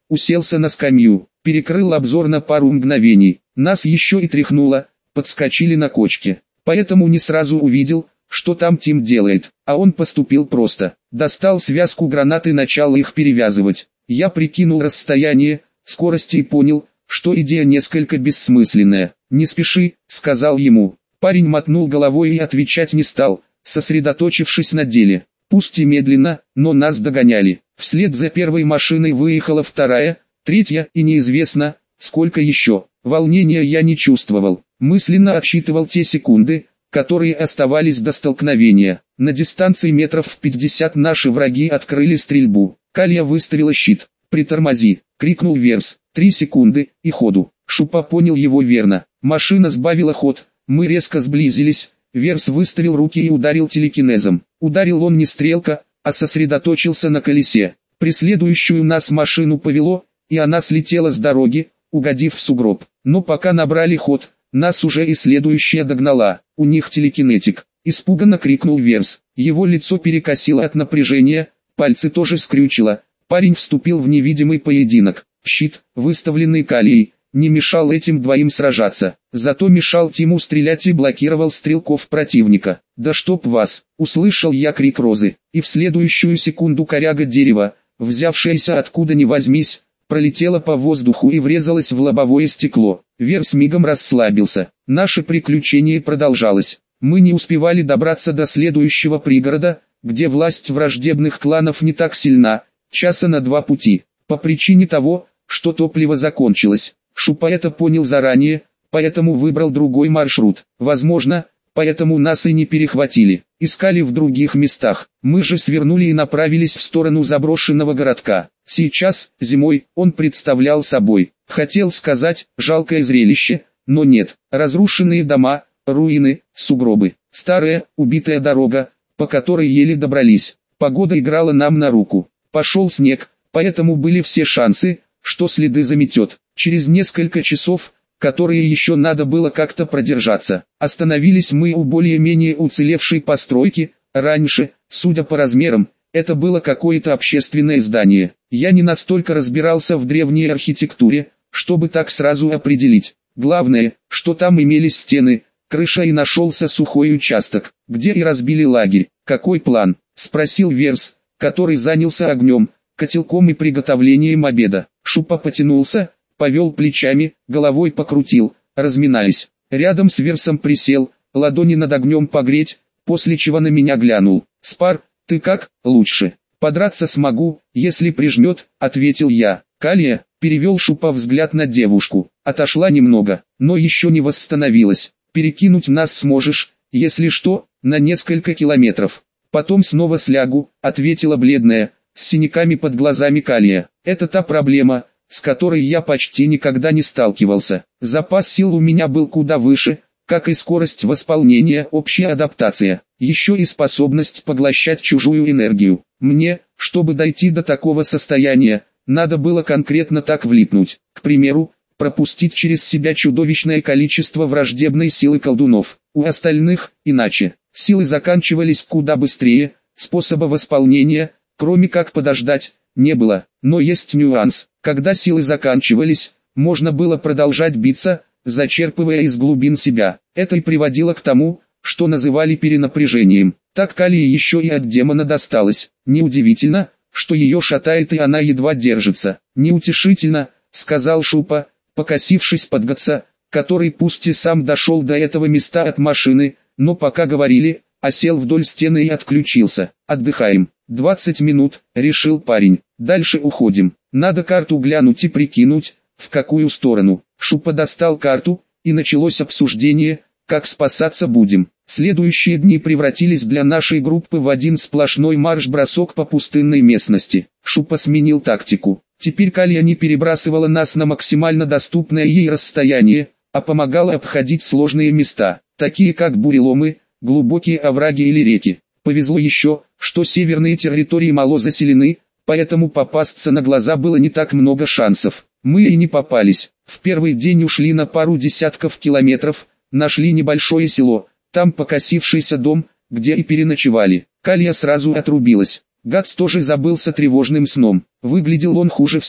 уселся на скамью, перекрыл обзор на пару мгновений. Нас еще и тряхнуло, подскочили на кочке. Поэтому не сразу увидел, что там Тим делает, а он поступил просто. Достал связку гранат и начал их перевязывать. Я прикинул расстояние, скорость и понял, что идея несколько бессмысленная. «Не спеши», — сказал ему. Парень мотнул головой и отвечать не стал, сосредоточившись на деле. Пусть и медленно, но нас догоняли. Вслед за первой машиной выехала вторая, третья и неизвестно, сколько еще. Волнения я не чувствовал. Мысленно отсчитывал те секунды, которые оставались до столкновения. На дистанции метров в пятьдесят наши враги открыли стрельбу. Калья выставила щит. «Притормози!» — крикнул Верс. Три секунды, и ходу. Шупа понял его верно. Машина сбавила ход, мы резко сблизились. Верс выставил руки и ударил телекинезом. Ударил он не стрелка, а сосредоточился на колесе. Преследующую нас машину повело, и она слетела с дороги, угодив в сугроб. Но пока набрали ход, нас уже и следующая догнала. У них телекинетик. Испуганно крикнул Верс. Его лицо перекосило от напряжения, пальцы тоже скрючило. Парень вступил в невидимый поединок. Щит, выставленный Калией, не мешал этим двоим сражаться. Зато мешал Тиму стрелять и блокировал стрелков противника. «Да чтоб вас!» — услышал я крик Розы. И в следующую секунду коряга дерева, взявшаяся откуда ни возьмись, пролетела по воздуху и врезалась в лобовое стекло. Верс мигом расслабился. Наше приключение продолжалось. Мы не успевали добраться до следующего пригорода, где власть враждебных кланов не так сильна, часа на два пути, по причине того, что топливо закончилось. Шупа это понял заранее, поэтому выбрал другой маршрут. Возможно, поэтому нас и не перехватили. Искали в других местах. Мы же свернули и направились в сторону заброшенного городка. Сейчас, зимой, он представлял собой, хотел сказать, жалкое зрелище, но нет. Разрушенные дома, руины, сугробы, старая, убитая дорога, по которой еле добрались. Погода играла нам на руку. Пошел снег, поэтому были все шансы, что следы заметет. Через несколько часов, которые еще надо было как-то продержаться, остановились мы у более-менее уцелевшей постройки. Раньше, судя по размерам, это было какое-то общественное здание. Я не настолько разбирался в древней архитектуре, чтобы так сразу определить. Главное, что там имелись стены, крыша и нашелся сухой участок, где и разбили лагерь. «Какой план?» — спросил Верс, который занялся огнем, котелком и приготовлением обеда. Шупа потянулся, повел плечами, головой покрутил, разминаясь. Рядом с Версом присел, ладони над огнем погреть, после чего на меня глянул. «Спар, ты как, лучше?» «Подраться смогу, если прижмет», — ответил я. «Калия», — перевел Шупа взгляд на девушку, отошла немного, но еще не восстановилась. «Перекинуть нас сможешь, если что, на несколько километров». «Потом снова слягу», — ответила бледная, с синяками под глазами Калия. «Это та проблема, с которой я почти никогда не сталкивался. Запас сил у меня был куда выше, как и скорость восполнения, общая адаптация, еще и способность поглощать чужую энергию. Мне, чтобы дойти до такого состояния, надо было конкретно так влипнуть. К примеру, пропустить через себя чудовищное количество враждебной силы колдунов. У остальных, иначе, силы заканчивались куда быстрее, способа восполнения, кроме как подождать, не было. Но есть нюанс. Когда силы заканчивались, можно было продолжать биться, зачерпывая из глубин себя. Это и приводило к тому, что называли перенапряжением. Так Калии еще и от демона досталось. Неудивительно, что ее шатает и она едва держится. «Неутешительно», — сказал Шупа, покосившись под Гатса, который пусть и сам дошел до этого места от машины, но пока говорили, осел вдоль стены и отключился. «Отдыхаем. двадцать минут», — решил парень. «Дальше уходим. Надо карту глянуть и прикинуть, в какую сторону». Шупа достал карту, и началось обсуждение, как спасаться будем. Следующие дни превратились для нашей группы в один сплошной марш-бросок по пустынной местности. Шупа сменил тактику. Теперь Калия не перебрасывала нас на максимально доступное ей расстояние, а помогала обходить сложные места, такие как буреломы, глубокие овраги или реки. Повезло еще, что северные территории мало заселены, поэтому попасться на глаза было не так много шансов. Мы и не попались. В первый день ушли на пару десятков километров, нашли небольшое село, там покосившийся дом, где и переночевали. Калия сразу отрубилась. Гатс тоже забылся тревожным сном. Выглядел он хуже всех.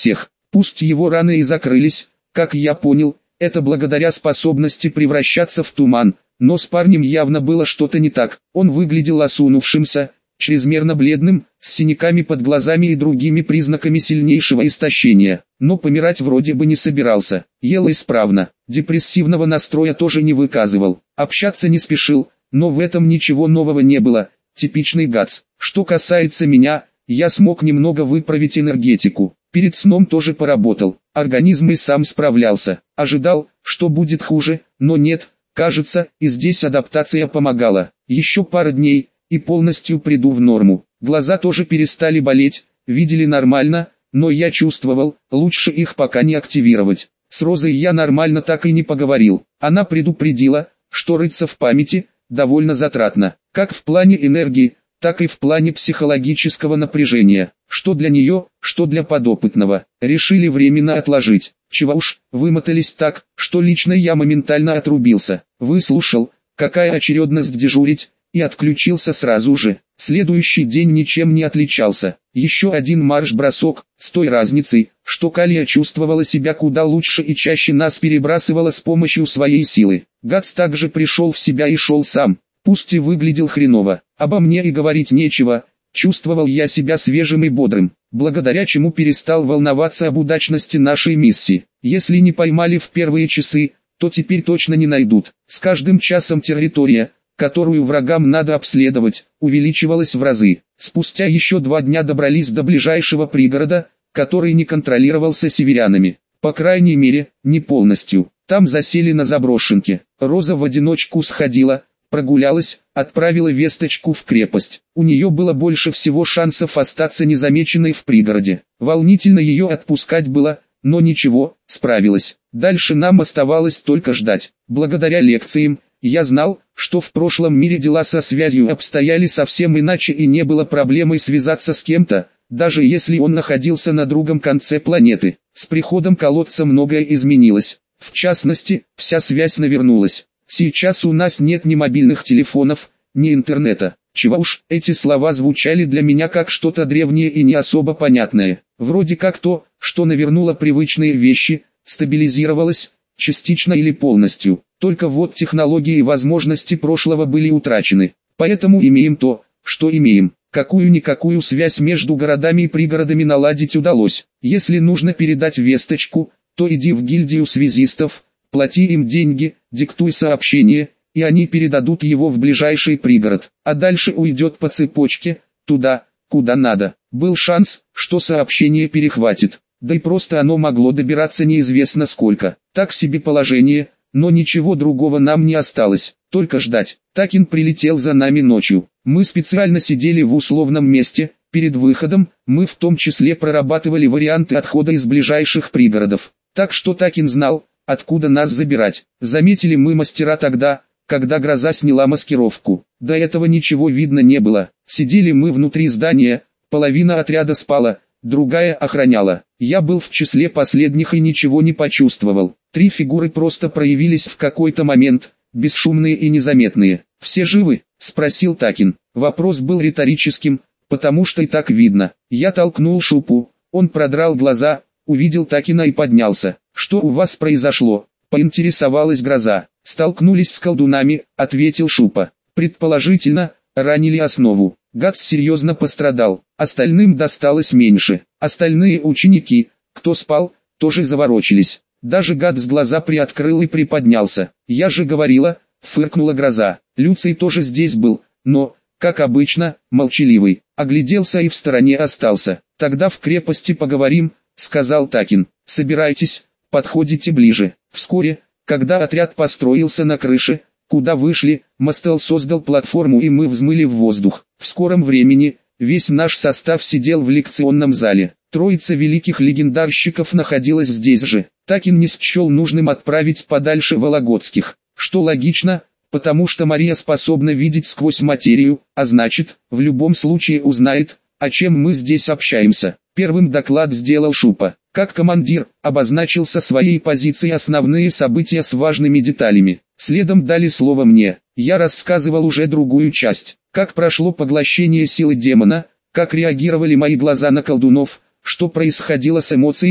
Пусть его раны и закрылись, как я понял, это благодаря способности превращаться в туман, но с парнем явно было что-то не так. Он выглядел осунувшимся, чрезмерно бледным, с синяками под глазами и другими признаками сильнейшего истощения, но помирать вроде бы не собирался, ел исправно, депрессивного настроя тоже не выказывал, общаться не спешил, но в этом ничего нового не было, типичный Гац. Что касается меня, я смог немного выправить энергетику, перед сном тоже поработал, организм и сам справлялся, ожидал, что будет хуже, но нет, кажется, и здесь адаптация помогала, еще пара дней, и полностью приду в норму. Глаза тоже перестали болеть, видели нормально, но я чувствовал, лучше их пока не активировать. С Розой я нормально так и не поговорил. Она предупредила, что рыться в памяти довольно затратно, как в плане энергии, так и в плане психологического напряжения. Что для нее, что для подопытного. Решили временно отложить. Чего уж, вымотались так, что лично я моментально отрубился. Выслушал, какая очередность дежурить, и отключился сразу же. Следующий день ничем не отличался. Еще один марш-бросок, с той разницей, что Калия чувствовала себя куда лучше и чаще нас перебрасывала с помощью своей силы. Гац также пришел в себя и шел сам. Пусть и выглядел хреново, обо мне и говорить нечего, чувствовал я себя свежим и бодрым, благодаря чему перестал волноваться об удачности нашей миссии. Если не поймали в первые часы, то теперь точно не найдут. С каждым часом территория, которую врагам надо обследовать, увеличивалась в разы. Спустя еще два дня добрались до ближайшего пригорода, который не контролировался северянами. По крайней мере, не полностью. Там засели на заброшенке. Роза в одиночку сходила, прогулялась, отправила весточку в крепость. У нее было больше всего шансов остаться незамеченной в пригороде. Волнительно ее отпускать было, но ничего, справилась. Дальше нам оставалось только ждать. Благодаря лекциям, я знал, что в прошлом мире дела со связью обстояли совсем иначе и не было проблемой связаться с кем-то, даже если он находился на другом конце планеты. С приходом колодца многое изменилось. В частности, вся связь навернулась. Сейчас у нас нет ни мобильных телефонов, ни интернета. Чего уж, эти слова звучали для меня как что-то древнее и не особо понятное. Вроде как то, что навернуло привычные вещи, стабилизировалось, частично или полностью. Только вот технологии и возможности прошлого были утрачены. Поэтому имеем то, что имеем. Какую-никакую связь между городами и пригородами наладить удалось. Если нужно передать весточку, то иди в гильдию связистов, плати им деньги, диктуй сообщение, и они передадут его в ближайший пригород. А дальше уйдет по цепочке, туда, куда надо. Был шанс, что сообщение перехватит. Да и просто оно могло добираться неизвестно сколько. Так себе положение. Но ничего другого нам не осталось, только ждать. Такин прилетел за нами ночью. Мы специально сидели в условном месте, перед выходом, мы в том числе прорабатывали варианты отхода из ближайших пригородов. Так что Такин знал, откуда нас забирать. Заметили мы мастера тогда, когда гроза сняла маскировку. До этого ничего видно не было. Сидели мы внутри здания, половина отряда спала, другая охраняла. Я был в числе последних и ничего не почувствовал. Три фигуры просто проявились в какой-то момент, бесшумные и незаметные. «Все живы?» – спросил Такин. Вопрос был риторическим, потому что и так видно. Я толкнул Шупу, он продрал глаза, увидел Такина и поднялся. «Что у вас произошло?» – поинтересовалась гроза. «Столкнулись с колдунами», – ответил Шупа. «Предположительно, ранили основу. Гац серьезно пострадал, остальным досталось меньше. Остальные ученики, кто спал, тоже заворочились. Даже Гац глаза приоткрыл и приподнялся. Я же говорила», — фыркнула гроза. «Люций тоже здесь был, но, как обычно, молчаливый. Огляделся и в стороне остался. Тогда в крепости поговорим», — сказал Такин. «Собирайтесь, подходите ближе». Вскоре, когда отряд построился на крыше, куда вышли, Мастел создал платформу и мы взмыли в воздух. В скором времени, весь наш состав сидел в лекционном зале. Троица великих легендарщиков находилась здесь же. Такин не счел нужным отправить подальше Вологодских, что логично, потому что Мария способна видеть сквозь материю, а значит, в любом случае узнает, о чем мы здесь общаемся. Первым доклад сделал Шупа. Как командир, обозначил со своей позиции основные события с важными деталями. Следом дали слово мне. Я рассказывал уже другую часть. Как прошло поглощение силы демона, как реагировали мои глаза на колдунов, что происходило с эмоциями,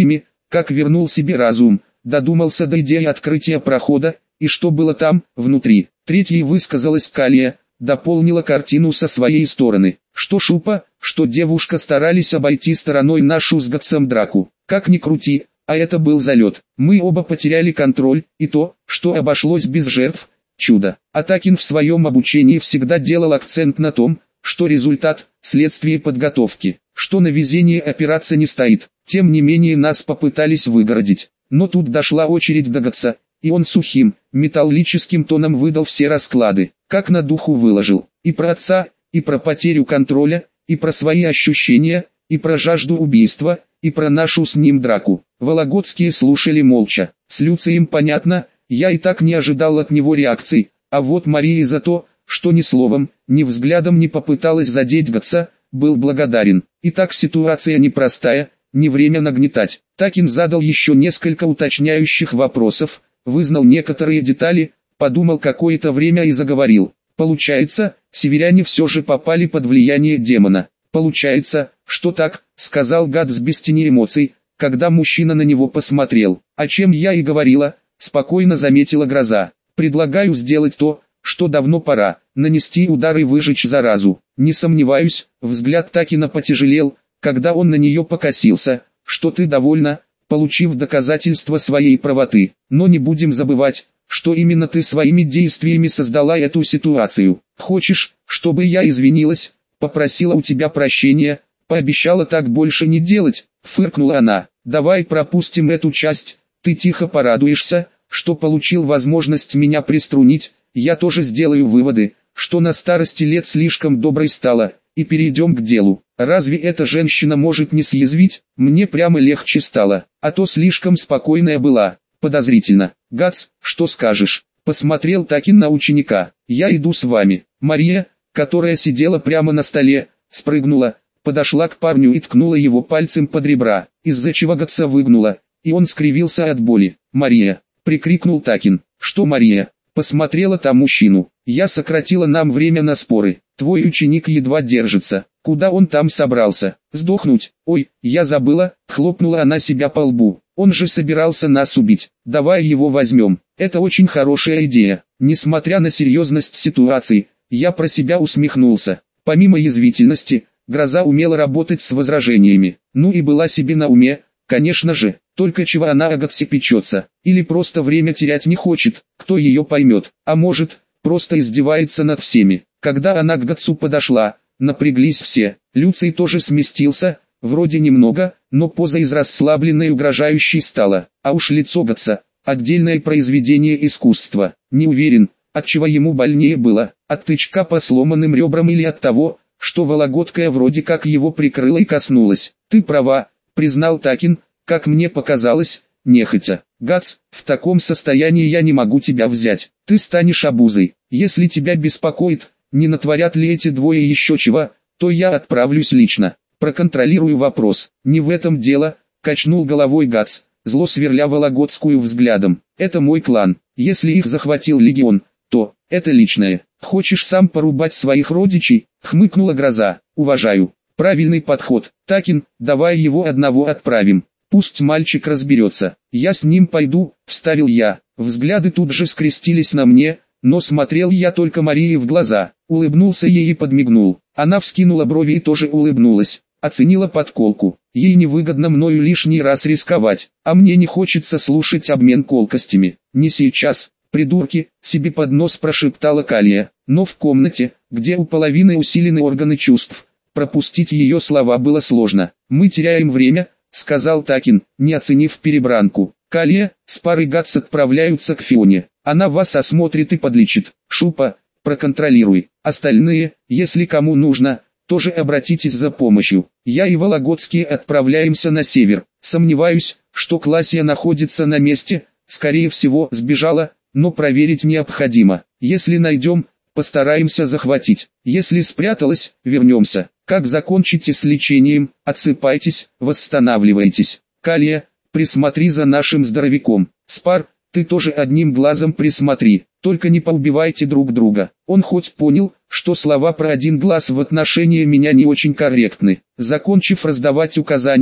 как вернул себе разум, додумался до идеи открытия прохода, и что было там, внутри. Третьей высказалась Калия, дополнила картину со своей стороны. Что Шупа, что девушка старались обойти стороной нашу с Гатсом драку. Как ни крути, а это был залет. Мы оба потеряли контроль, и то, что обошлось без жертв, чудо. Атакин в своем обучении всегда делал акцент на том, что результат – следствие подготовки, что на везение опираться не стоит. Тем не менее нас попытались выгородить. Но тут дошла очередь до Гатса, и он сухим, металлическим тоном выдал все расклады, как на духу выложил. И про отца, и про потерю контроля, и про свои ощущения, и про жажду убийства, и про нашу с ним драку. Вологодские слушали молча. С Люцием понятно, я и так не ожидал от него реакции, а вот Марии за то, что ни словом, ни взглядом не попыталась задеть Гатса, был благодарен. Итак, ситуация непростая, не время нагнетать. Такин задал еще несколько уточняющих вопросов, вызнал некоторые детали, подумал какое-то время и заговорил. Получается, северяне все же попали под влияние демона. Получается, что так, сказал Гатс без тени эмоций, когда мужчина на него посмотрел. О чем я и говорила, спокойно заметила Гроза. Предлагаю сделать то, что давно пора, нанести удар и выжечь заразу. Не сомневаюсь, взгляд Такина потяжелел, когда он на нее покосился, что ты довольна, получив доказательства своей правоты. Но не будем забывать, что именно ты своими действиями создала эту ситуацию. Хочешь, чтобы я извинилась, попросила у тебя прощения, пообещала так больше не делать, фыркнула она. Давай пропустим эту часть, ты тихо порадуешься, что получил возможность меня приструнить, я тоже сделаю выводы, что на старости лет слишком доброй стала, и перейдем к делу. Разве эта женщина может не съязвить? Мне прямо легче стало, а то слишком спокойная была, подозрительно. Гатс, что скажешь? Посмотрел Такин на ученика. Я иду с вами. Мария, которая сидела прямо на столе, спрыгнула, подошла к парню и ткнула его пальцем под ребра, из-за чего Гатса выгнула, и он скривился от боли. «Мария!» — прикрикнул Такин. «Что Мария?» Посмотрела та мужчину. «Я сократила нам время на споры. Твой ученик едва держится. Куда он там собрался? Сдохнуть? Ой, я забыла!» — хлопнула она себя по лбу. «Он же собирался нас убить. Давай его возьмем. Это очень хорошая идея». Несмотря на серьезность ситуации, я про себя усмехнулся. Помимо язвительности, Гроза умела работать с возражениями. Ну и была себе на уме, конечно же. Только чего она о Гатсе печется, или просто время терять не хочет, кто ее поймет, а может, просто издевается над всеми. Когда она к Гатсу подошла, напряглись все, Люций тоже сместился, вроде немного, но поза из расслабленной угрожающей стала, а уж лицо Гатса, отдельное произведение искусства. Не уверен, от чего ему больнее было, от тычка по сломанным ребрам или от того, что Вологодская вроде как его прикрыла и коснулась. Ты права, признал Такин, как мне показалось, нехотя. Гатс, в таком состоянии я не могу тебя взять. Ты станешь обузой. Если тебя беспокоит, не натворят ли эти двое еще чего, то я отправлюсь лично. Проконтролирую вопрос. Не в этом дело, качнул головой Гатс, зло сверля Вологодскую взглядом. Это мой клан. Если их захватил легион, то это личное. Хочешь сам порубать своих родичей? Хмыкнула Гроза. Уважаю. Правильный подход. Такин, давай его одного отправим. Пусть мальчик разберется. Я с ним пойду, вставил я. Взгляды тут же скрестились на мне, но смотрел я только Марии в глаза. Улыбнулся ей и подмигнул. Она вскинула брови и тоже улыбнулась. Оценила подколку. Ей невыгодно мною лишний раз рисковать, а мне не хочется слушать обмен колкостями. Не сейчас, придурки, себе под нос прошептала Калия. Но в комнате, где у половины усилены органы чувств, пропустить ее слова было сложно. Мы теряем время, сказал Такин, не оценив перебранку. Калия, с парой Гатс отправляются к Фионе. Она вас осмотрит и подлечит. Шупа, проконтролируй. Остальные, если кому нужно, тоже обратитесь за помощью. Я и Вологодские отправляемся на север. Сомневаюсь, что Классия находится на месте, скорее всего сбежала, но проверить необходимо. Если найдем, постараемся захватить. Если спряталась, вернемся. Как закончите с лечением, отсыпайтесь, восстанавливайтесь. Калия, присмотри за нашим здоровяком. Спар, ты тоже одним глазом присмотри, только не поубивайте друг друга. Он хоть понял, что слова про один глаз в отношении меня не очень корректны. Закончив раздавать указания,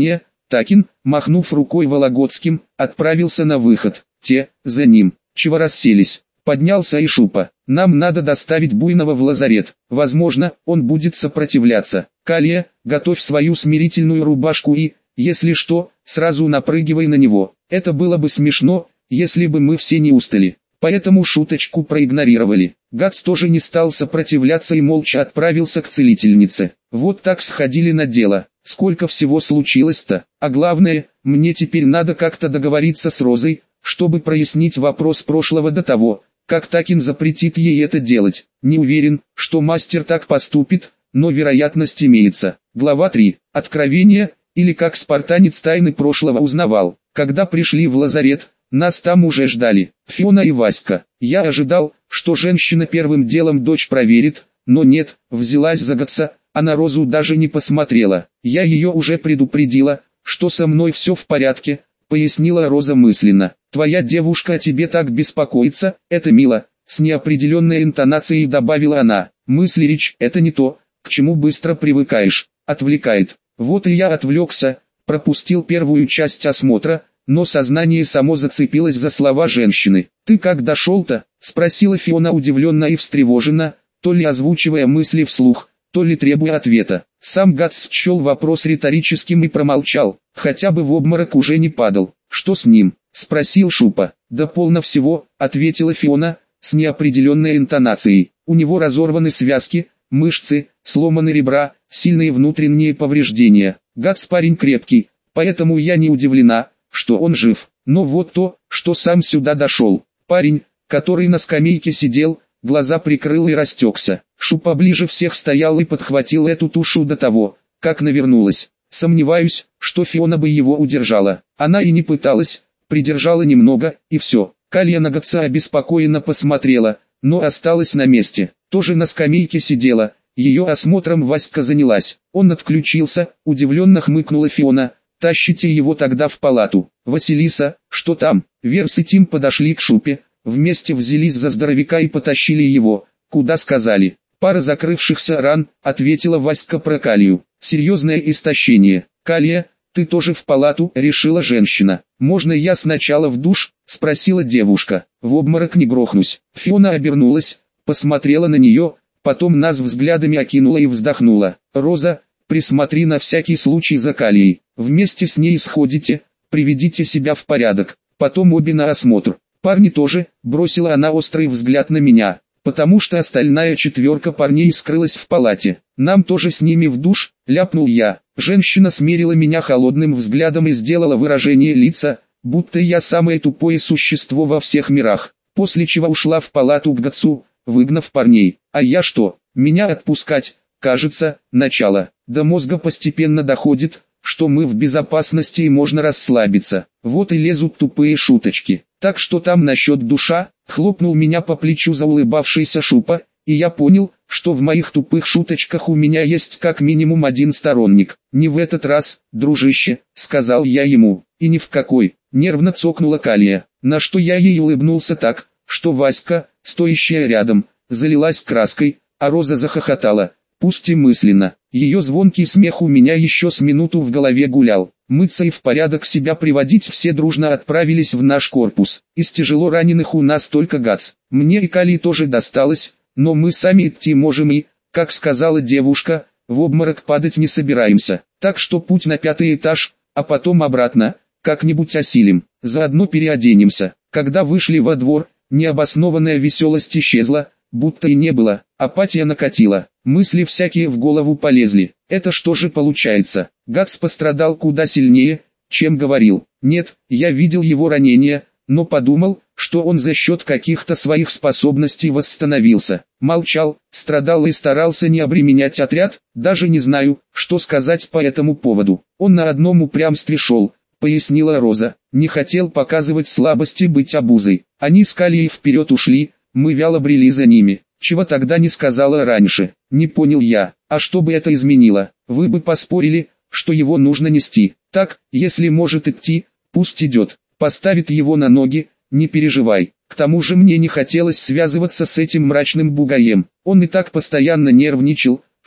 Такин, махнув рукой Вологодским, отправился на выход. Те, за ним, чего расселись. Поднялся и Шупа. Нам надо доставить Буйного в лазарет. Возможно, он будет сопротивляться. Калия, готовь свою смирительную рубашку и, если что, сразу напрыгивай на него. Это было бы смешно, если бы мы все не устали. Поэтому шуточку проигнорировали. Гац тоже не стал сопротивляться и молча отправился к целительнице. Вот так сходили на дело. Сколько всего случилось-то. А главное, мне теперь надо как-то договориться с Розой, чтобы прояснить вопрос прошлого до того, как Такин запретит ей это делать. Не уверен, что мастер так поступит, но вероятность имеется. Глава три. Откровение, или как спартанец тайны прошлого узнавал. Когда пришли в лазарет, нас там уже ждали. Фиона и Васька. Я ожидал, что женщина первым делом дочь проверит, но нет, взялась за Гаца, а на Розу даже не посмотрела. Я ее уже предупредила, что со мной все в порядке, пояснила Роза мысленно. Твоя девушка о тебе так беспокоится, это мило, с неопределенной интонацией добавила она. Мысли речь, это не то, к чему быстро привыкаешь, отвлекает. Вот и я отвлекся, пропустил первую часть осмотра, но сознание само зацепилось за слова женщины. «Ты как дошел-то?» – спросила Фиона удивленно и встревоженно, то ли озвучивая мысли вслух, то ли требуя ответа. Сам Гац счел вопрос риторическим и промолчал, хотя бы в обморок уже не падал. «Что с ним?» – спросил Шупа. «Да полно всего», – ответила Фиона, с неопределенной интонацией. «У него разорваны связки, мышцы, сломаны ребра, сильные внутренние повреждения. Гац парень крепкий, поэтому я не удивлена, что он жив. Но вот то, что сам сюда дошел. Парень, который на скамейке сидел, глаза прикрыл и растекся. Шупа ближе всех стоял и подхватил эту тушу до того, как навернулась. Сомневаюсь, что Фиона бы его удержала. Она и не пыталась, придержала немного, и все. Калия на Гаца обеспокоенно посмотрела, но осталась на месте. Тоже на скамейке сидела, ее осмотром Васька занялась. Он отключился, удивленно хмыкнула Фиона. «Тащите его тогда в палату. Василиса, что там?» Верс и Тим подошли к Шупе, вместе взялись за здоровяка и потащили его, куда сказали. «Пара закрывшихся ран», — ответила Васька про Калию. «Серьезное истощение. Калия, ты тоже в палату?» — решила женщина. «Можно я сначала в душ?» — спросила девушка. «В обморок не грохнусь». Фиона обернулась, посмотрела на нее, потом нас взглядами окинула и вздохнула. «Роза, присмотри на всякий случай за Калией. Вместе с ней сходите, приведите себя в порядок, потом обе на осмотр. Парни тоже», — бросила она острый взгляд на меня, потому что остальная четверка парней скрылась в палате. «Нам тоже с ними в душ», — ляпнул я. Женщина смерила меня холодным взглядом и сделала выражение лица, будто я самое тупое существо во всех мирах, после чего ушла в палату к Гацу, выгнав парней. А я что, меня отпускать? Кажется, начало. До мозга постепенно доходит, что мы в безопасности и можно расслабиться. Вот и лезут тупые шуточки. «Так что там насчет душа?» — хлопнул меня по плечу заулыбавшийся Шупа, и я понял, что в моих тупых шуточках у меня есть как минимум один сторонник. «Не в этот раз, дружище», — сказал я ему, — «и ни в какой», — нервно цокнула Калия, на что я ей улыбнулся так, что Васька, стоящая рядом, залилась краской, а Роза захохотала, пусть и мысленно. Ее звонкий смех у меня еще с минуту в голове гулял. Мыться и в порядок себя приводить все дружно отправились в наш корпус. Из тяжело раненых у нас только Гац. Мне и Калии тоже досталось, но мы сами идти можем и, как сказала девушка, в обморок падать не собираемся. Так что путь на пятый этаж, а потом обратно, как-нибудь осилим. Заодно переоденемся. Когда вышли во двор, необоснованная веселость исчезла, будто и не было. Апатия накатила, мысли всякие в голову полезли. Это что же получается? Гац пострадал куда сильнее, чем говорил. Нет, я видел его ранение, но подумал, что он за счет каких-то своих способностей восстановился. Молчал, страдал и старался не обременять отряд, даже не знаю, что сказать по этому поводу. Он на одном упрямстве шел, пояснила Роза. Не хотел показывать слабости, быть обузой. Они с Калией вперед ушли, мы вяло брели за ними. Чего тогда не сказала раньше? Не понял я. А что бы это изменило? Вы бы поспорили, что его нужно нести. Так, если может идти, пусть идет. Поставит его на ноги, не переживай. К тому же мне не хотелось связываться с этим мрачным бугаем. Он и так постоянно нервничал,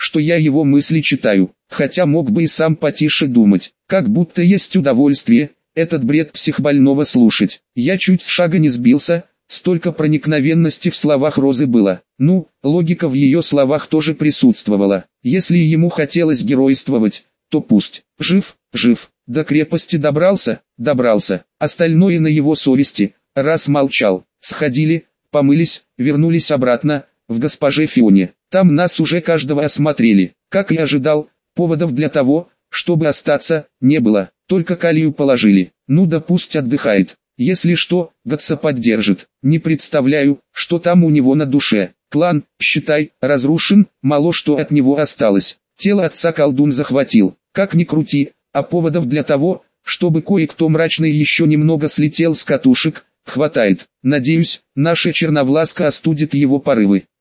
что я его мысли читаю, хотя мог бы и сам потише думать, как будто есть удовольствие, этот бред психбольного слушать. Я чуть с шага не сбился, столько проникновенности в словах Розы было. Ну, логика в ее словах тоже присутствовала. Если ему хотелось геройствовать, то пусть. Жив, жив. До крепости добрался, добрался. Остальное на его совести. Раз молчал, сходили, помылись, вернулись обратно, в госпоже Фионе. Там нас уже каждого осмотрели. Как и ожидал, поводов для того, чтобы остаться, не было. Только Калию положили. Ну да пусть отдыхает. Если что, Гатса поддержит. Не представляю, что там у него на душе. Клан, считай, разрушен, мало что от него осталось. Тело отца колдун захватил. Как ни крути, а поводов для того, чтобы кое-кто мрачный еще немного слетел с катушек, хватает. Надеюсь, наша Черновласка остудит его порывы.